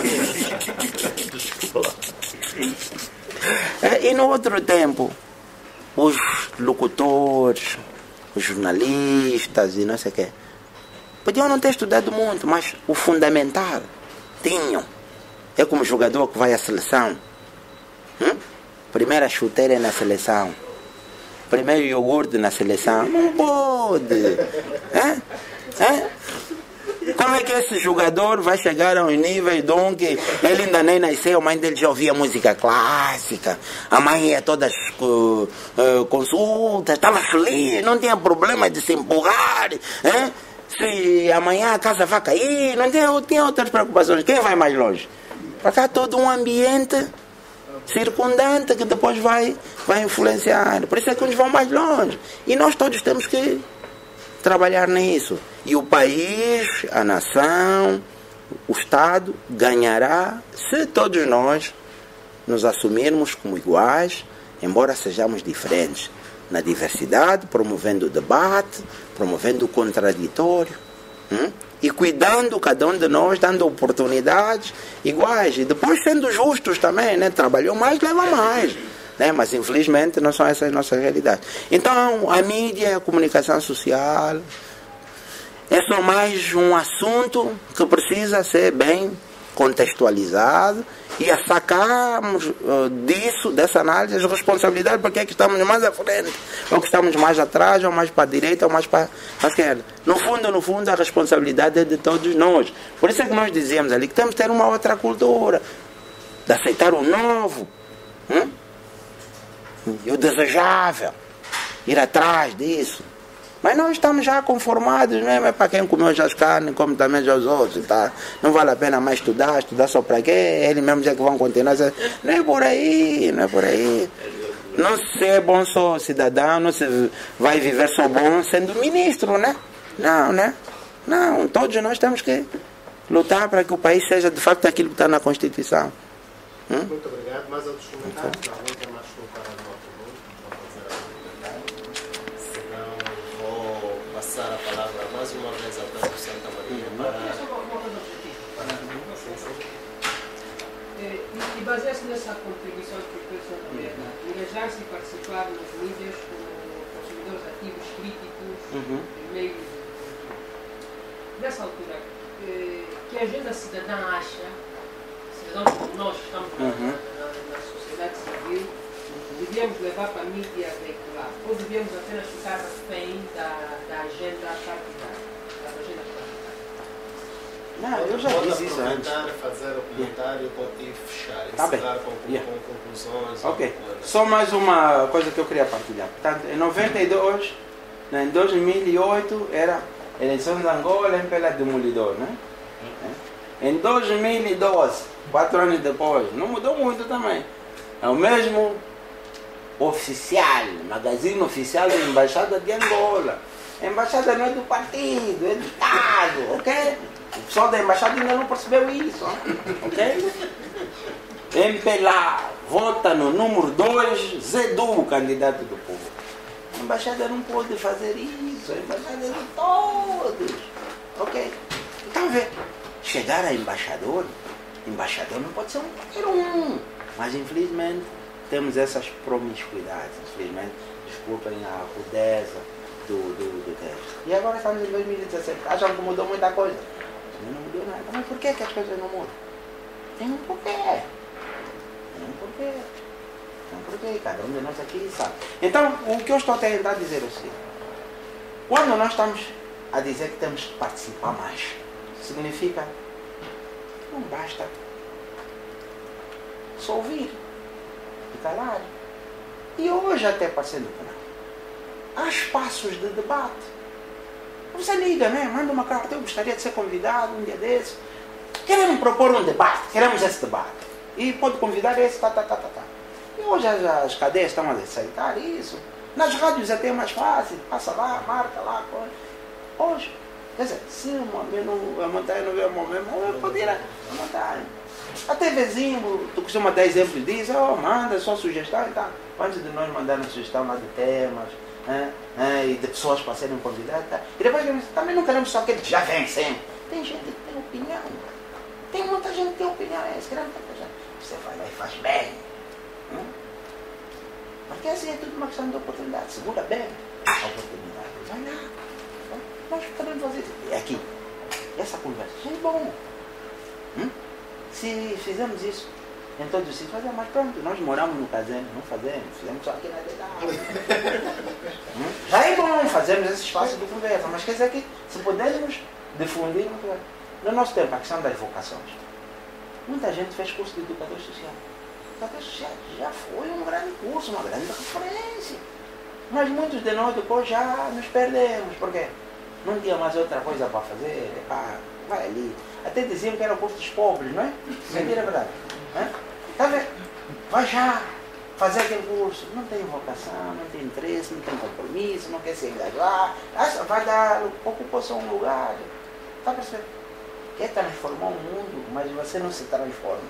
B: É, e no outro tempo, os locutores, os jornalistas e não sei o quê, podiam não ter estudado muito, mas o fundamental tinham. É como jogador que vai à seleção. Hum? Primeira chuteira é na seleção. Primeiro iogurte na seleção. Não pode. É? É? Como é que esse jogador vai chegar a um nível de um que ele ainda nem nasceu, a mãe dele já ouvia música clássica, a mãe ia todas uh, uh, consultas, estava feliz, não tinha problema de se empurrar, é? Se amanhã a casa vai cair, não tinha, tinha outras preocupações. Quem vai mais longe? Para cá todo um ambiente circundante que depois vai, vai influenciar. Por isso é que uns vão mais longe. E nós todos temos que trabalhar nisso. E o país, a nação, o Estado ganhará se todos nós nos assumirmos como iguais, embora sejamos diferentes, na diversidade, promovendo o debate, promovendo o contraditório, hum? E cuidando cada um de nós, dando oportunidades iguais, e depois sendo justos também, né? Trabalhou mais, leva mais, né? Mas infelizmente não são essas nossas realidades. Então a mídia, a comunicação social é só mais um assunto que precisa ser bem contextualizado e a sacarmos uh, disso, dessa análise, as responsabilidades, porque é que estamos mais à frente, ou que estamos mais atrás, ou mais para a direita, ou mais para a esquerda. No fundo, no fundo, a responsabilidade é de todos nós. Por isso é que nós dizemos ali que temos que ter uma outra cultura, de aceitar o novo, hum? E o desejável, ir atrás disso. Mas nós estamos já conformados, não é para quem comeu já as carnes, como também já os outros, tá? Não vale a pena mais estudar, estudar só para quê? Eles mesmos é que vão continuar. Não é por aí, não é por aí. Não se é bom só cidadão, não se vai viver só bom sendo ministro, né? Não, né? Não, todos nós temos que lutar para que o país seja de facto aquilo que está na Constituição. Hum?
A: Muito obrigado. Mais outros comentários? Não, não tem mais colocar a nota. Passar a palavra mais uma vez ao Pedro Santa Maria para...
D: E baseia-se nessa contribuição que o Pedro Santa Maria dá, engajar-se e participar nas mídias como consumidores ativos, críticos,
B: Uhum.
D: em meio de... Nessa altura, que a agenda cidadã acha, cidadãos como nós estamos
B: Uhum.
D: na, na, na sociedade civil, devíamos levar para a mídia veicular, ou devíamos apenas ficar refém da, da agenda partidária, da agenda partidária?
B: Não, eu já
A: Pode
B: disse isso antes.
A: aproveitar, fazer o comentário e fechar.
B: Tá bem.
A: Encerrar com,
B: Yeah.
A: com conclusões.
B: Ok.
A: ou com-
B: Só mais uma coisa que eu queria partilhar. Portanto, em noventa e dois, né, em dois mil e oito, era eleições de Angola em pela Demolidor, né? Em dois mil e doze, quatro anos depois, não mudou muito também. É o mesmo oficial, magazine oficial da Embaixada de Angola. A embaixada não é do partido, é do Estado, ok? O pessoal da embaixada ainda não percebeu isso, ok? M P L A vota no número dois, Zedu, candidato do povo. A embaixada não pode fazer isso, a embaixada é de todos, ok? Então, vê, chegar a embaixador, embaixador não pode ser um qualquer um, mas infelizmente temos essas promiscuidades, infelizmente, desculpem a rudeza do, do, do texto. E agora estamos em dois mil e dezessete, acham que mudou muita coisa? Não mudou nada, mas por que, que as coisas não mudam? Tem um porquê, tem um porquê, tem um porquê, cada um de nós aqui sabe. Então, o que eu estou a tentar dizer é o seguinte, quando nós estamos a dizer que temos que participar mais, significa não basta só ouvir e calar. E hoje até parecendo que não. Há espaços de debate. Você liga, né? Manda uma carta, eu gostaria de ser convidado um dia desses. Queremos propor um debate, queremos esse debate. E pode convidar esse, tá, tá, tá, tá, tá. E hoje as, as cadeias estão a aceitar isso. Nas rádios até é mais fácil, passa lá, marca lá. Coisa. Hoje, quer dizer, se a montanha não vê o momento, eu pode ir à montanha. Até vizinho, tu costuma dar exemplos disso, oh, manda sua sugestão e tal. Antes de nós mandarmos sugestão lá de temas, é, é, e de pessoas para serem convidadas, tá? E depois também não queremos só aquele que já vem sempre. Tem gente que tem opinião. Tem muita gente que tem opinião, é isso, queremos tanta gente. Você vai lá e faz bem. Hum? Porque assim é tudo uma questão de oportunidade. Segura bem a oportunidade. Vai lá. Nós podemos fazer isso. E aqui, essa conversa é bom. Hum? Se fizermos isso em todos os sítios, mas pronto, nós moramos no caseno, não fazemos, fizemos só aqui na dedada. hum? Já é bom fazermos esse espaço de conversa, mas quer dizer que se pudermos difundir, no nosso tempo, a questão das vocações. Muita gente fez curso de educador social. Educador social já foi um grande curso, uma grande referência. Mas muitos de nós depois já nos perdemos, porque não tinha mais outra coisa para fazer, epá, vai ali. Até diziam que era o curso dos pobres, não é? Mentira, é verdade. Está vendo? Vai já fazer aquele curso. Não tem vocação, não tem interesse, não tem compromisso, não quer se engajar. Vai dar, ocupou-se um lugar. Está a perceber? Quer transformar o mundo, mas você não se transforma.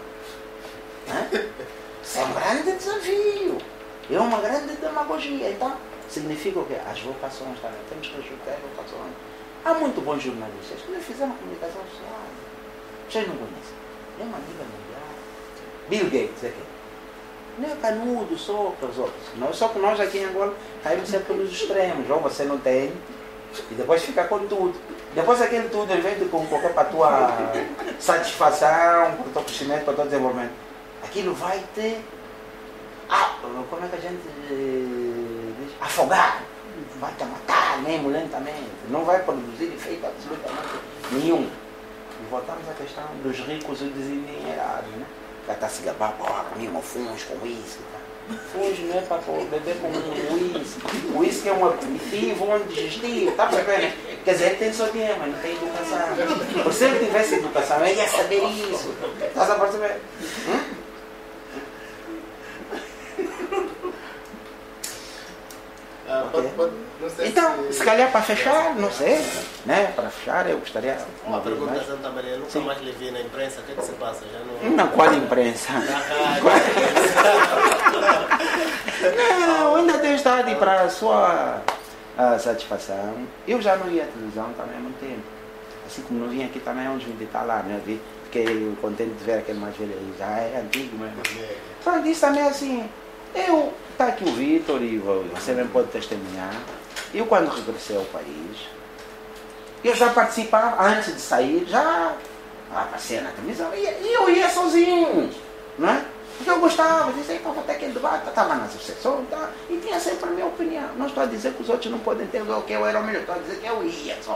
B: Isso é um grande desafio. É uma grande demagogia. Então, significa o quê? As vocações também. Temos que ajudar as vocações. Há muito bons jornalistas que nós fizemos comunicação social. Vocês não conhecem. É uma liga mundial. Bill Gates aqui. Não é canudo só para os outros. Nós, só que nós aqui em Angola caímos sempre pelos extremos. Ou você não tem e depois fica com tudo. Depois aquele tudo, em vez de concorrer para a tua satisfação, para o teu crescimento, para o teu desenvolvimento, aquilo vai te ah, como é que a gente diz? Afogar. Vai te matar mesmo lentamente. Não vai produzir efeito absolutamente nenhum. E voltamos à questão dos ricos e dos endinheirados, né? Já está se gabar, pô, comigo funs com uísque. Funs não é para beber com um uísque. O uísque é um aperitivo, um digestivo, está percebendo? Quer dizer, ele tem só dinheiro, mas não tem educação. Por se ele tivesse educação, ele ia saber isso. Estás a perceber? Hum?
A: Ah,
B: okay.
A: pode, pode, não sei
B: então, se... se calhar para fechar, não sei, né? Para fechar eu gostaria...
A: Uma, uma pergunta, mais. Santa Maria, nunca Sim. mais lhe vi na imprensa, o que é que se passa? Já não...
B: Não, qual imprensa? Não, ainda tenho estado e para a sua a satisfação. Eu já não ia à televisão também há muito tempo. Assim como não vim aqui também há uns vinte e tal lá, né? Vi, fiquei contente de ver aquele mais velho aí, já é antigo mesmo. Então, isso também é assim... Eu, está aqui o Vitor e você mesmo pode testemunhar. Eu quando regressei ao país, eu já participava, antes de sair, já aparecia na televisão. E eu ia sozinho, não é? Porque eu gostava, dizia, vou ter aquele debate, estava nas associações tá? E tinha sempre a minha opinião. Não estou a dizer que os outros não podem ter o que eu era o melhor, estou a dizer que eu ia só.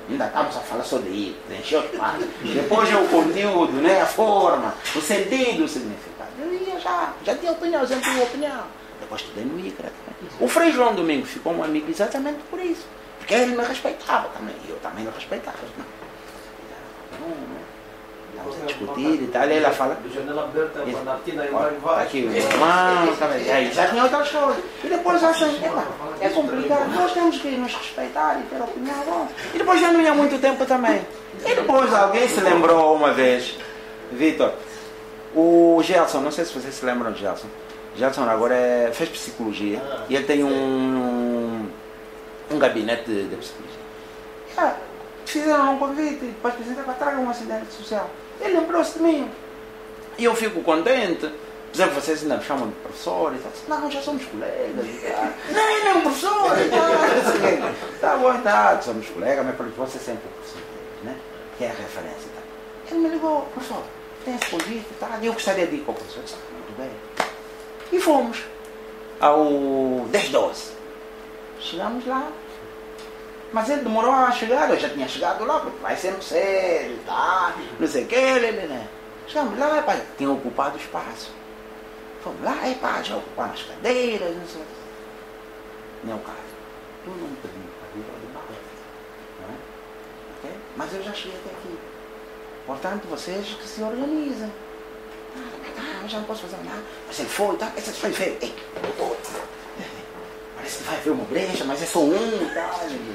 B: ainda estamos a falar só de ir, encheu de parte. Depois é o conteúdo, né? A forma, o sentido, o significado. Eu ia já, já tinha opinião, já tinha opinião. Depois estudei no I C R A. O Frei João Domingos ficou um amigo exatamente por isso. Porque ele me respeitava também, eu também o respeitava. Não, não. Estamos a discutir e tal, e ela fala.
F: Janela aberta para aqui na
B: Está aqui o irmão, aí já tinha outras coisas. E depois assim, é, é complicado, nós temos que nos respeitar e ter opinião. Bom. E depois já não ia muito tempo também. E depois alguém se lembrou uma vez, Vitor, o Gelson, não sei se vocês se lembram do Gelson. Gelson agora é, fez psicologia e ele tem um, um gabinete de, de psicologia. Ah, fizeram um convite para apresentar, traga um acidente social. Ele lembrou-se de mim. E eu fico contente. Por exemplo, vocês ainda me chamam de professor e tal. Não, já somos colegas. Não, ele é um professor. Está bom, tá, somos colegas, mas para você sempre é o professor dele, né? Que é a referência e tal. Ele me ligou, professor, tem esse convite e tal. Eu gostaria de ir com o professor. Eu disse, muito bem. E fomos ao dez doze. Chegamos lá. Mas ele demorou a chegar, eu já tinha chegado lá, porque vai ser no sério, tá? Não sei o que, ele, né? Chegamos lá, pai, tinha ocupado o espaço. Fomos lá, e pá, já ocupamos as cadeiras, não sei o que. Meu caso, tu não pediu para vir ao debate, não é? Okay? Mas eu já cheguei até aqui. Portanto, vocês que se organizem. Ah, já não posso fazer nada. Mas ele foi, tá? Esse foi feio. Ei, parece que vai ver uma brecha, mas é só um, tá?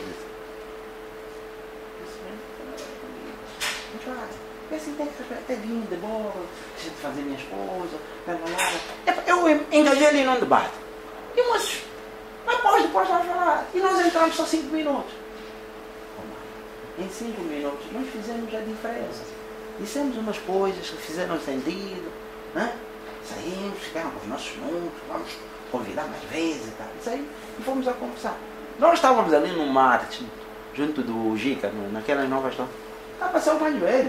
B: E assim tem que até vir de boa, deixa de fazer minhas coisas, blá, blá, blá. Eu engajei ele num debate. E mas, depois, depois nós falar. E nós entramos só cinco minutos. Em cinco minutos nós fizemos a diferença. Dissemos umas coisas que fizeram sentido, né? Saímos, ficamos com os nossos números, vamos convidar mais vezes e tal. Isso aí, e fomos a conversar. Nós estávamos ali no marketing, junto do Gica, naquelas novas estão. Está a passar o mais velho.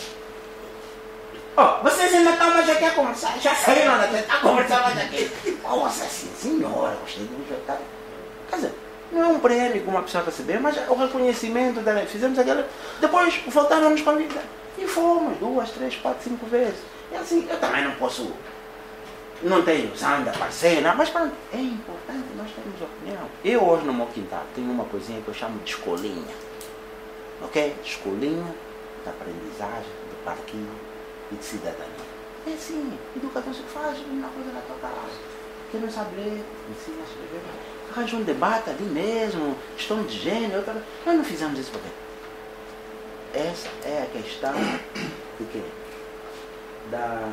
B: Oh, vocês ainda estão mais aqui a conversar. Já saíram daqui, está a conversar mais aqui. Nossa senhora, gostei de um jantar. Quer dizer, não é um prêmio que uma pessoa receber, mas o reconhecimento dela. Fizemos aquela. Depois voltaram a nos convidar. E fomos duas, três, quatro, cinco vezes. E assim, eu também não posso. Não tenho sangue a parceira, mas pronto, é importante nós termos opinião. Eu hoje no meu quintal tenho uma coisinha que eu chamo de escolinha. Ok? Escolinha de aprendizagem, de parquinho e de cidadania. É assim, educação se faz uma coisa na tua casa. Quem não sabe ler, ensina a escrever. Arranja um debate ali mesmo, questão de gênero. Outra... Nós não fizemos isso porque essa é a questão de quê? Da...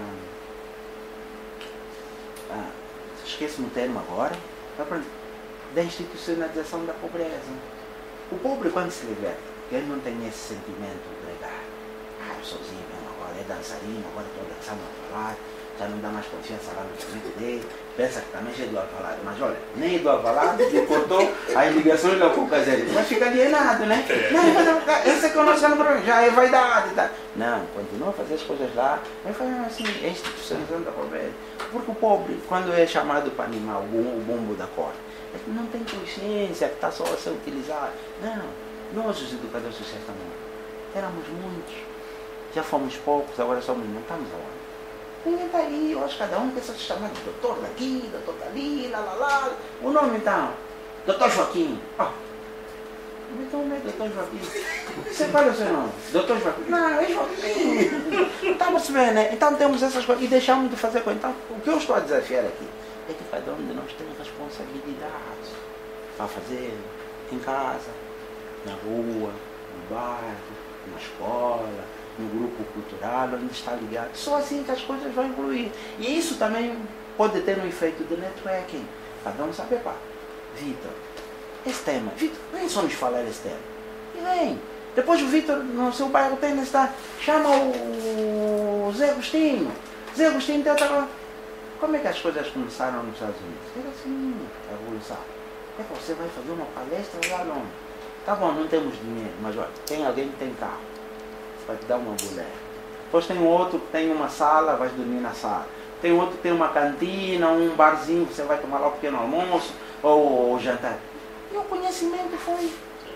B: Ah, esqueço-me o termo agora. Da institucionalização da pobreza. O pobre, quando se liberta, ele não tem esse sentimento de ah, ah, eu sozinho mesmo agora, é dançarino, agora estou dançando no alvalade, já não dá mais confiança lá no movimento dele, pensa que também é do alvalade, mas olha, nem do alvalade, ele cortou as ligações lá com o caseiro, mas fica alienado, né? Não, esse é que é o nosso problema, já é vaidade, tá? Não, continua a fazer as coisas lá, mas faz assim, é institucionalização da pobreza, porque o pobre, quando é chamado para animar o bumbo da corda, ele não tem consciência que está só a ser utilizado, não. Nós, os educadores sociais também, éramos muitos, já fomos poucos, agora somos não estamos aonde? Ninguém está aí, hoje cada um quer se chamar de doutor daqui, doutor dali, lá, lá, lá. O nome então, doutor Joaquim. Oh. Então não é doutor Joaquim. Você fala o seu nome? doutor Joaquim? Não, é Joaquim. Está a perceber, né? Então temos essas coisas e deixamos de fazer coisas. Então, o que eu estou a desafiar aqui é que cada um de nós tem responsabilidades para fazer em casa, na rua, no bairro, na escola, no grupo cultural, onde está ligado. Só assim que as coisas vão evoluir. E isso também pode ter um efeito de networking. Cada um sabe, pá, Vitor, esse tema, Vitor, vem só nos falar esse tema. E vem. Depois o Vitor, no seu bairro, tem necessidade, chama o Zé Agostinho. Zé Agostinho tem outra. Como é que as coisas começaram nos Estados Unidos? Era assim, a evolução. É que você vai fazer uma palestra lá longe. Tá bom, não temos dinheiro, mas olha, tem alguém que tem carro, vai te dar uma mulher. Depois tem outro que tem uma sala, vai dormir na sala. Tem outro que tem uma cantina, um barzinho, você vai tomar lá um pequeno almoço ou, ou jantar. E o conhecimento foi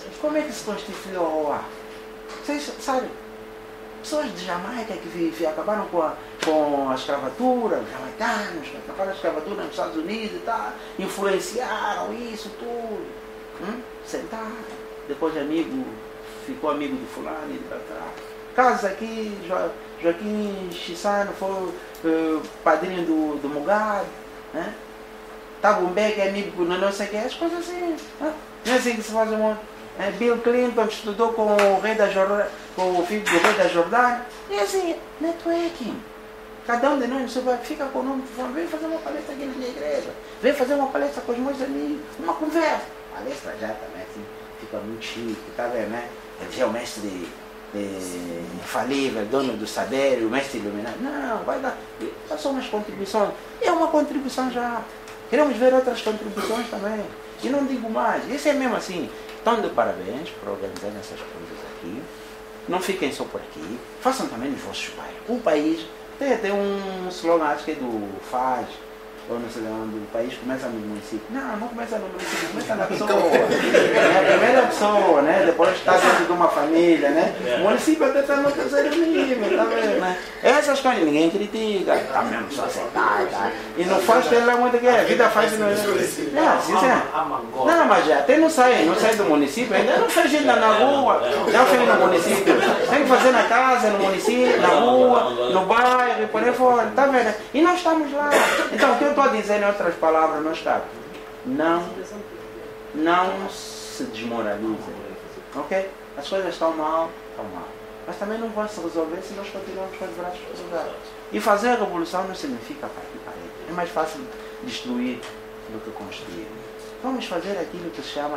B: Como é que se constituiu a O A? Vocês sabem? Pessoas de Jamaica que vi, vi, acabaram com a, com a escravatura, os jamaicanos que acabaram a escravatura nos Estados Unidos e tal, influenciaram isso tudo. Hum? Sentaram. Depois amigo, ficou amigo de fulano e de tal. Casos aqui, jo, Joaquim Chissano foi uh, padrinho do, do Mugabe. Né? Tabumbé que é amigo do não sei o que, as coisas assim. Né? Não é assim que se faz o mundo. É, Bill Clinton estudou com o, rei da Jordânia, com o filho do rei da Jordânia. E assim, networking. Cada um de nós fica com o nome, vem fazer uma palestra aqui na minha igreja, vem fazer uma palestra com os meus amigos, uma conversa. Palestra já também, assim, fica muito chique, tá vendo, né? Ele é o mestre é, infalível, dono do saber, o mestre iluminado. Não, vai dar, só são umas contribuições. É uma contribuição já. Queremos ver outras contribuições também. E não digo mais, isso é mesmo assim. Estão de parabéns por organizar essas coisas aqui. Não fiquem só por aqui. Façam também nos vossos bairros. O país tem até um slogan, acho que é do F A S, ou não sei onde, o país começa no município. Não, não começa no município, começa na pessoa. É a primeira pessoa, né? Depois está dentro de uma família, né? O município até está no terceiro nível, tá vendo, né? Essas coisas ninguém critica, tá mesmo só aceitar, tá? E não faz ter lá muito que é, a vida faz não é. Não, sincero. Não, mas já até não sai, não sai do município, ainda não fez ainda na rua, já fez no município. Tem que fazer na casa, no município, na rua, no bairro, por aí fora, tá vendo? E nós estamos lá. Então, o que eu estou a dizer em outras palavras, meus caros, não, não se desmoralizem, ok? As coisas estão mal, estão mal. Mas também não vão se resolver se nós continuarmos com os braços cruzados. E fazer a revolução não significa partir parede. É mais fácil destruir do que construir. Vamos fazer aquilo que se chama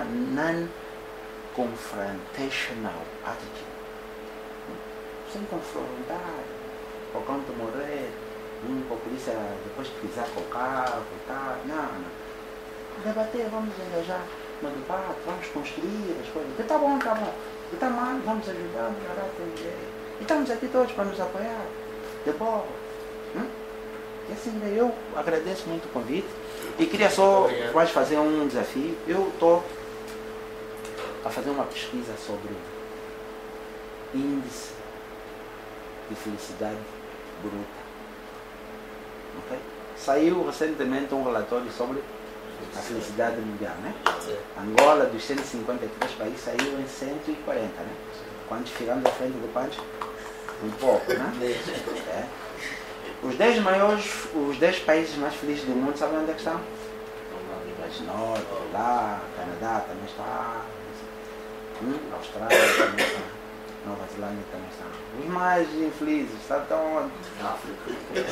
B: non-confrontational attitude. Sem confrontar, por quanto morrer, um para a polícia depois pisar com o carro e tal. Não, não. Debater, vamos engajar no debate, vamos construir as coisas. Está bom, está bom. Está mal, vamos ajudar, melhorar, tem jeito. E estamos aqui todos para nos apoiar. De boa. Hum? E assim, eu agradeço muito o convite. E queria só mais fazer um desafio. Eu estou a fazer uma pesquisa sobre índice de felicidade bruta. Okay? Saiu recentemente um relatório sobre a felicidade mundial, né? Angola, dos cento e cinquenta e três países, saiu em cento e quarenta, né? Quantos ficamos à frente de quantos? Um pouco, né? É. Os dez maiores, os dez países mais felizes do mundo, sabem onde é que estão? Mais norte, lá, Canadá também está, hum? Austrália também está, Nova Zelândia também está. Os mais infelizes, sabe, estão onde? África.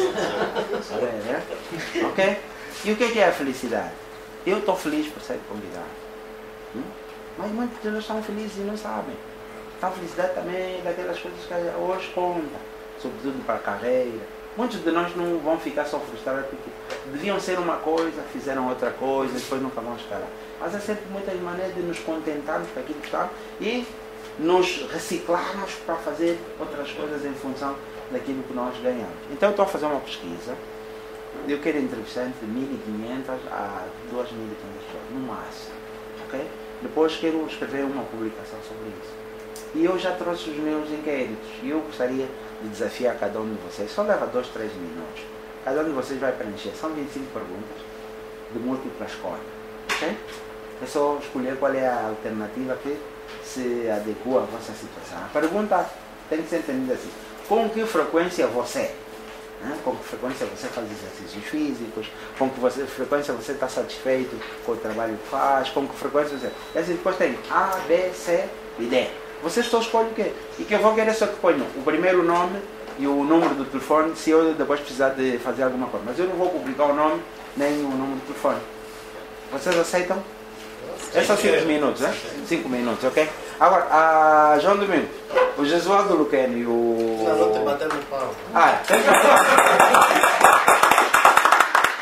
B: É, né? Ok? E o que é a felicidade? Eu estou feliz por ser convidado. Hum? Mas muitas pessoas estão felizes e não sabem. Então a felicidade também é daquelas coisas que hoje conta, sobretudo para a carreira. Muitos de nós não vão ficar só frustrados porque deviam ser uma coisa, fizeram outra coisa, depois nunca vão chegar lá. Mas há sempre muitas maneiras de nos contentarmos com aquilo que está e nos reciclarmos para fazer outras coisas em função daquilo que nós ganhamos. Então eu estou a fazer uma pesquisa. Eu quero entrevistar entre mil e quinhentas a duas mil e quinhentas pessoas, no máximo. Okay? Depois quero escrever uma publicação sobre isso. E eu já trouxe os meus inquéritos. E eu gostaria de desafiar cada um de vocês. Só leva dois, três minutos. Cada um de vocês vai preencher. São vinte e cinco perguntas de múltipla escolha. Okay? É só escolher qual é a alternativa que se adequa à vossa situação. A pergunta tem que ser entendida assim. Com que frequência você... Com que frequência você faz exercícios físicos, com que você, frequência você está satisfeito com o trabalho que faz, com que frequência você... E assim depois tem A, B, C e D. Você só escolhe o quê? E que eu vou querer só que ponham o primeiro nome e o número do telefone se eu depois precisar de fazer alguma coisa. Mas eu não vou publicar o nome nem o número do telefone. Vocês aceitam? É só cinco minutos, né? cinco minutos, ok? Agora, a João Domingo, o Jesualdo Luqueno e o...
A: Não, não te bater no pau.
B: Ah, tem que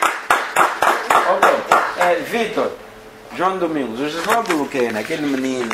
B: Ok. É, Vitor, João Domingos, o Jesualdo Luqueno, aquele menino